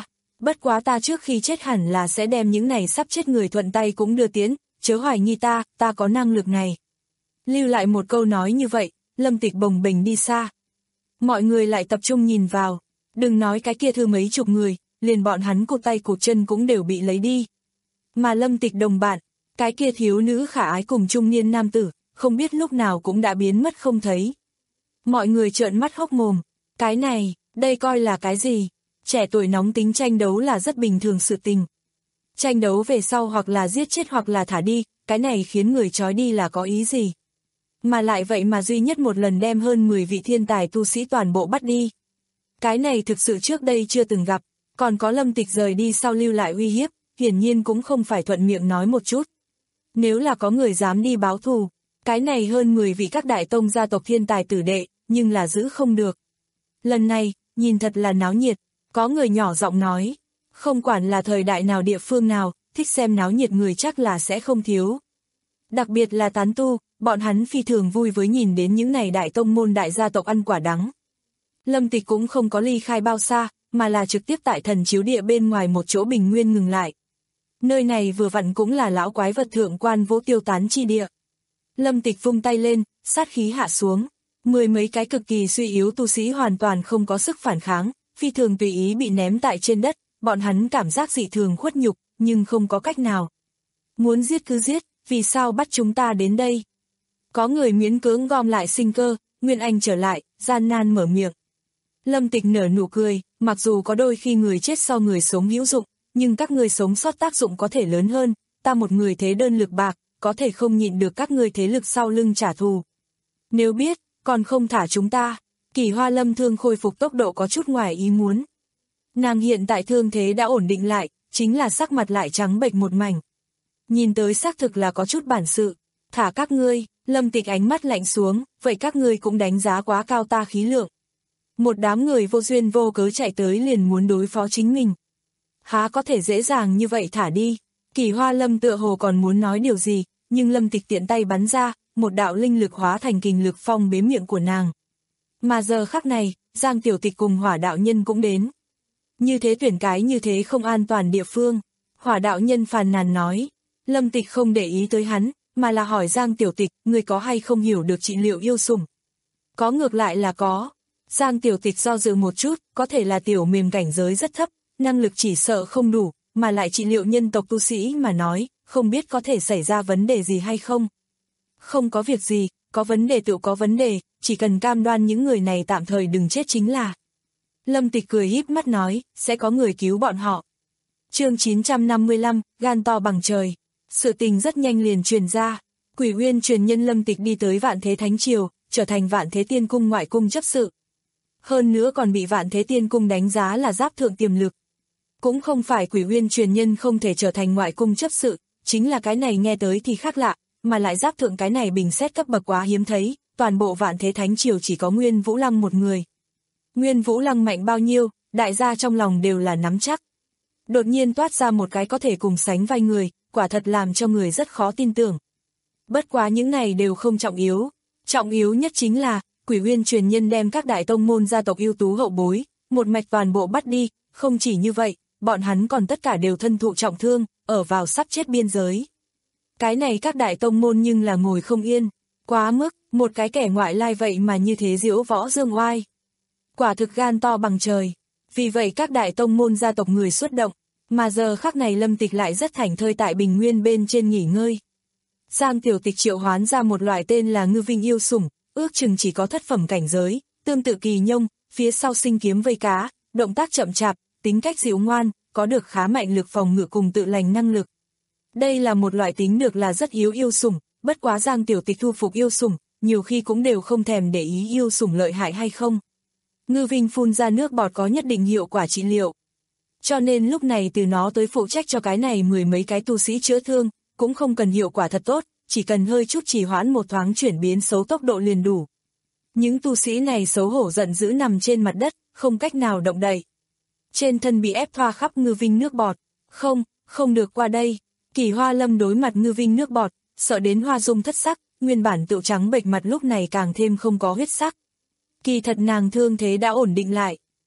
bất quá ta trước khi chết hẳn là sẽ đem những này sắp chết người thuận tay cũng đưa tiến, chớ hoài nghi ta, ta có năng lực này. Lưu lại một câu nói như vậy, Lâm Tịch bồng bềnh đi xa. Mọi người lại tập trung nhìn vào, đừng nói cái kia thư mấy chục người, liền bọn hắn cụt tay cụt chân cũng đều bị lấy đi. Mà Lâm Tịch đồng bạn, cái kia thiếu nữ khả ái cùng trung niên nam tử, không biết lúc nào cũng đã biến mất không thấy. Mọi người trợn mắt hốc mồm, cái này, đây coi là cái gì? Trẻ tuổi nóng tính tranh đấu là rất bình thường sự tình. Tranh đấu về sau hoặc là giết chết hoặc là thả đi, cái này khiến người trói đi là có ý gì? Mà lại vậy mà duy nhất một lần đem hơn mười vị thiên tài tu sĩ toàn bộ bắt đi. Cái này thực sự trước đây chưa từng gặp, còn có Lâm Tịch rời đi sau lưu lại uy hiếp, hiển nhiên cũng không phải thuận miệng nói một chút. Nếu là có người dám đi báo thù, cái này hơn mười vị các đại tông gia tộc thiên tài tử đệ, nhưng là giữ không được. Lần này, nhìn thật là náo nhiệt, có người nhỏ giọng nói, không quản là thời đại nào địa phương nào, thích xem náo nhiệt người chắc là sẽ không thiếu. Đặc biệt là tán tu, bọn hắn phi thường vui với nhìn đến những này đại tông môn đại gia tộc ăn quả đắng. Lâm Tịch cũng không có ly khai bao xa, mà là trực tiếp tại thần chiếu địa bên ngoài một chỗ bình nguyên ngừng lại. Nơi này vừa vặn cũng là lão quái vật thượng quan Vũ tiêu tán chi địa. Lâm Tịch vung tay lên, sát khí hạ xuống. Mười mấy cái cực kỳ suy yếu tu sĩ hoàn toàn không có sức phản kháng, phi thường tùy ý bị ném tại trên đất, bọn hắn cảm giác dị thường khuất nhục, nhưng không có cách nào. Muốn giết cứ giết, vì sao bắt chúng ta đến đây? Có người miễn cưỡng gom lại sinh cơ, Nguyên Anh trở lại, gian nan mở miệng. Lâm Tịch nở nụ cười, mặc dù có đôi khi người chết so người sống hữu dụng, nhưng các người sống sót tác dụng có thể lớn hơn, ta một người thế đơn lực bạc, có thể không nhịn được các người thế lực sau lưng trả thù. Nếu biết, còn không thả chúng ta, Kỳ Hoa Lâm thương khôi phục tốc độ có chút ngoài ý muốn. Nàng hiện tại thương thế đã ổn định lại, chính là sắc mặt lại trắng bệch một mảnh. Nhìn tới xác thực là có chút bản sự, thả các ngươi, Lâm Tịch ánh mắt lạnh xuống, vậy các ngươi cũng đánh giá quá cao ta khí lượng. Một đám người vô duyên vô cớ chạy tới liền muốn đối phó chính mình. Há có thể dễ dàng như vậy thả đi, Kỳ Hoa Lâm tựa hồ còn muốn nói điều gì, nhưng Lâm Tịch tiện tay bắn ra, một đạo linh lực hóa thành kình lực phong bế miệng của nàng. Mà giờ khắc này, Giang Tiểu Tịch cùng Hỏa đạo nhân cũng đến. Như thế tuyển cái như thế không an toàn địa phương, Hỏa đạo nhân phàn nàn nói. Lâm Tịch không để ý tới hắn, mà là hỏi Giang Tiểu Tịch, người có hay không hiểu được trị liệu yêu sủng? Có ngược lại là có. Giang Tiểu Tịch do dự một chút, có thể là tiểu mềm cảnh giới rất thấp, năng lực chỉ sợ không đủ, mà lại trị liệu nhân tộc tu sĩ mà nói, không biết có thể xảy ra vấn đề gì hay không. Không có việc gì, có vấn đề tự có vấn đề, chỉ cần cam đoan những người này tạm thời đừng chết chính là. Lâm Tịch cười híp mắt nói, sẽ có người cứu bọn họ. Chương chín trăm năm mươi lăm, gan to bằng trời. Sự tình rất nhanh liền truyền ra, Quỷ Uyên truyền nhân Lâm Tịch đi tới Vạn Thế Thánh Triều, trở thành Vạn Thế Tiên Cung ngoại cung chấp sự. Hơn nữa còn bị Vạn Thế Tiên Cung đánh giá là giáp thượng tiềm lực. Cũng không phải Quỷ Uyên truyền nhân không thể trở thành ngoại cung chấp sự, chính là cái này nghe tới thì khác lạ, mà lại giáp thượng cái này bình xét cấp bậc quá hiếm thấy, toàn bộ Vạn Thế Thánh Triều chỉ có Nguyên Vũ Lăng một người. Nguyên Vũ Lăng mạnh bao nhiêu, đại gia trong lòng đều là nắm chắc. Đột nhiên toát ra một cái có thể cùng sánh vai người, quả thật làm cho người rất khó tin tưởng. Bất quá những này đều không trọng yếu, trọng yếu nhất chính là, Quỷ Uyên truyền nhân đem các đại tông môn gia tộc ưu tú hậu bối, một mạch toàn bộ bắt đi, không chỉ như vậy, bọn hắn còn tất cả đều thân thụ trọng thương, ở vào sắp chết biên giới. Cái này các đại tông môn nhưng là ngồi không yên, quá mức, một cái kẻ ngoại lai vậy mà như thế diễu võ dương oai. Quả thực gan to bằng trời, vì vậy các đại tông môn gia tộc người xuất động, mà giờ khắc này Lâm Tịch lại rất thảnh thơi tại bình nguyên bên trên nghỉ ngơi. Giang Tiểu Tịch triệu hoán ra một loại tên là Ngư Vinh yêu sủng, ước chừng chỉ có thất phẩm cảnh giới, tương tự kỳ nhông, phía sau sinh kiếm vây cá, động tác chậm chạp, tính cách dịu ngoan, có được khá mạnh lực phòng ngự cùng tự lành năng lực. Đây là một loại tính được là rất yếu yêu sủng, bất quá Giang Tiểu Tịch thu phục yêu sủng, nhiều khi cũng đều không thèm để ý yêu sủng lợi hại hay không. Ngư Vinh phun ra nước bọt có nhất định hiệu quả trị liệu. Cho nên lúc này từ nó tới phụ trách cho cái này mười mấy cái tu sĩ chữa thương, cũng không cần hiệu quả thật tốt, chỉ cần hơi chút trì hoãn một thoáng chuyển biến xấu tốc độ liền đủ. Những tu sĩ này xấu hổ giận dữ nằm trên mặt đất, không cách nào động đậy. Trên thân bị ép thoa khắp Ngư Vinh nước bọt, không, không được qua đây. Kỳ Hoa Lâm đối mặt Ngư Vinh nước bọt, sợ đến hoa dung thất sắc, nguyên bản tựu trắng bệch mặt lúc này càng thêm không có huyết sắc. Kỳ thật nàng thương thế đã ổn định lại,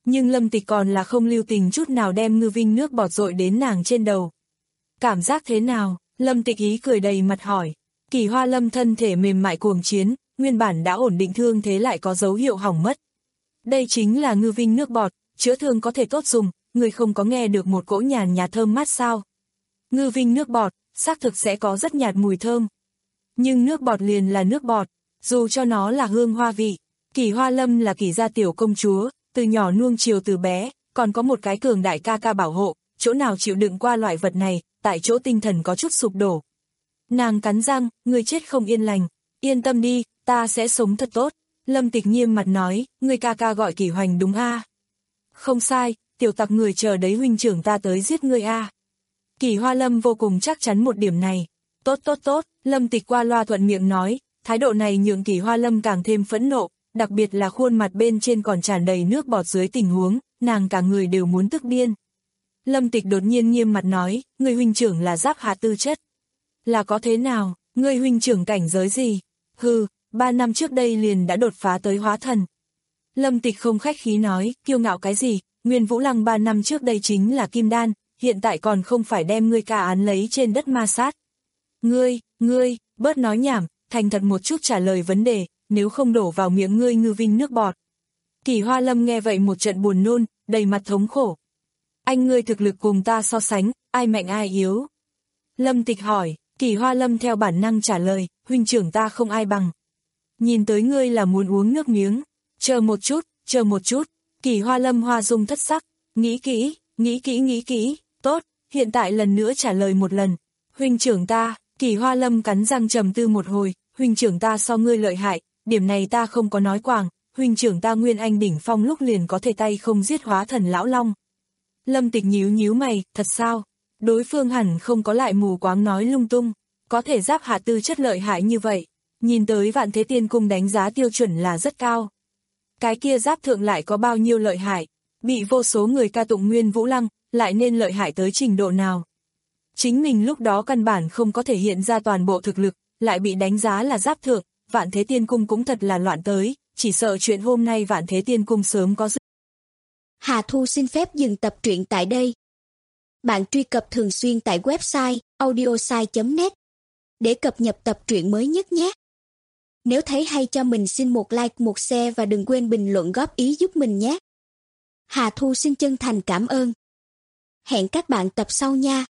nhưng Lâm Tịch còn là không lưu tình chút nào đem ngư vinh nước bọt dội đến nàng trên đầu. Cảm giác thế nào? Lâm Tịch ý cười đầy mặt hỏi. Kỳ Hoa Lâm thân thể mềm mại cuồng chiến, nguyên bản đã ổn định thương thế lại có dấu hiệu hỏng mất. Đây chính là ngư vinh nước bọt, chữa thương có thể tốt dùng, người không có nghe được một cỗ nhàn nhạt thơm mát sao? Ngư vinh nước bọt, xác thực sẽ có rất nhạt mùi thơm. Nhưng nước bọt liền là nước bọt, dù cho nó là hương hoa vị. Kỳ Hoa Lâm là Kỳ gia tiểu công chúa, từ nhỏ nuông chiều từ bé, còn có một cái cường đại ca ca bảo hộ, chỗ nào chịu đựng qua loại vật này, tại chỗ tinh thần có chút sụp đổ. Nàng cắn răng, người chết không yên lành, yên tâm đi, ta sẽ sống thật tốt. Lâm Tịch nghiêm mặt nói, người ca ca gọi Kỳ Hoành đúng a? Không sai, tiểu tặc người chờ đấy huynh trưởng ta tới giết ngươi a. Kỳ Hoa Lâm vô cùng chắc chắn một điểm này. Tốt tốt tốt, Lâm Tịch qua loa thuận miệng nói, thái độ này nhượng Kỳ Hoa Lâm càng thêm phẫn nộ, đặc biệt là khuôn mặt bên trên còn tràn đầy nước bọt dưới tình huống, nàng cả người đều muốn tức điên. Lâm Tịch đột nhiên nghiêm mặt nói, người huynh trưởng là giáp hạ tư chất. Là có thế nào, người huynh trưởng cảnh giới gì? Hừ, ba năm trước đây liền đã đột phá tới hóa thần. Lâm Tịch không khách khí nói, kiêu ngạo cái gì, Nguyên Vũ Lăng ba năm trước đây chính là kim đan, hiện tại còn không phải đem ngươi ca án lấy trên đất ma sát. Ngươi, ngươi, bớt nói nhảm, thành thật một chút trả lời vấn đề, nếu không đổ vào miệng ngươi ngư vinh nước bọt. Kỳ Hoa Lâm nghe vậy một trận buồn nôn, đầy mặt thống khổ. Anh ngươi thực lực cùng ta so sánh, ai mạnh ai yếu? Lâm Tịch hỏi, Kỳ Hoa Lâm theo bản năng trả lời, huynh trưởng ta không ai bằng. Nhìn tới ngươi là muốn uống nước miếng, chờ một chút, chờ một chút. Kỳ Hoa Lâm hoa dung thất sắc, nghĩ kỹ, nghĩ kỹ nghĩ kỹ, tốt, hiện tại lần nữa trả lời một lần. Huynh trưởng ta, Kỳ Hoa Lâm cắn răng trầm tư một hồi, huynh trưởng ta so ngươi lợi hại, điểm này ta không có nói quàng, huynh trưởng ta Nguyên Anh đỉnh phong lúc liền có thể tay không giết hóa thần lão long. Lâm Tịch nhíu nhíu mày, thật sao? Đối phương hẳn không có lại mù quáng nói lung tung, có thể giáp hạ tư chất lợi hại như vậy, nhìn tới Vạn Thế Tiên Cung đánh giá tiêu chuẩn là rất cao. Cái kia giáp thượng lại có bao nhiêu lợi hại, bị vô số người ca tụng Nguyên Vũ Lăng, lại nên lợi hại tới trình độ nào. Chính mình lúc đó căn bản không có thể hiện ra toàn bộ thực lực, lại bị đánh giá là giáp thượng, Vạn Thế Tiên Cung cũng thật là loạn tới, chỉ sợ chuyện hôm nay Vạn Thế Tiên Cung sớm có dự. Hà Thu xin phép dừng tập truyện tại đây. Bạn truy cập thường xuyên tại website audiosai chấm net để cập nhật tập truyện mới nhất nhé. Nếu thấy hay cho mình xin một like, một share và đừng quên bình luận góp ý giúp mình nhé. Hà Thu xin chân thành cảm ơn. Hẹn các bạn tập sau nha.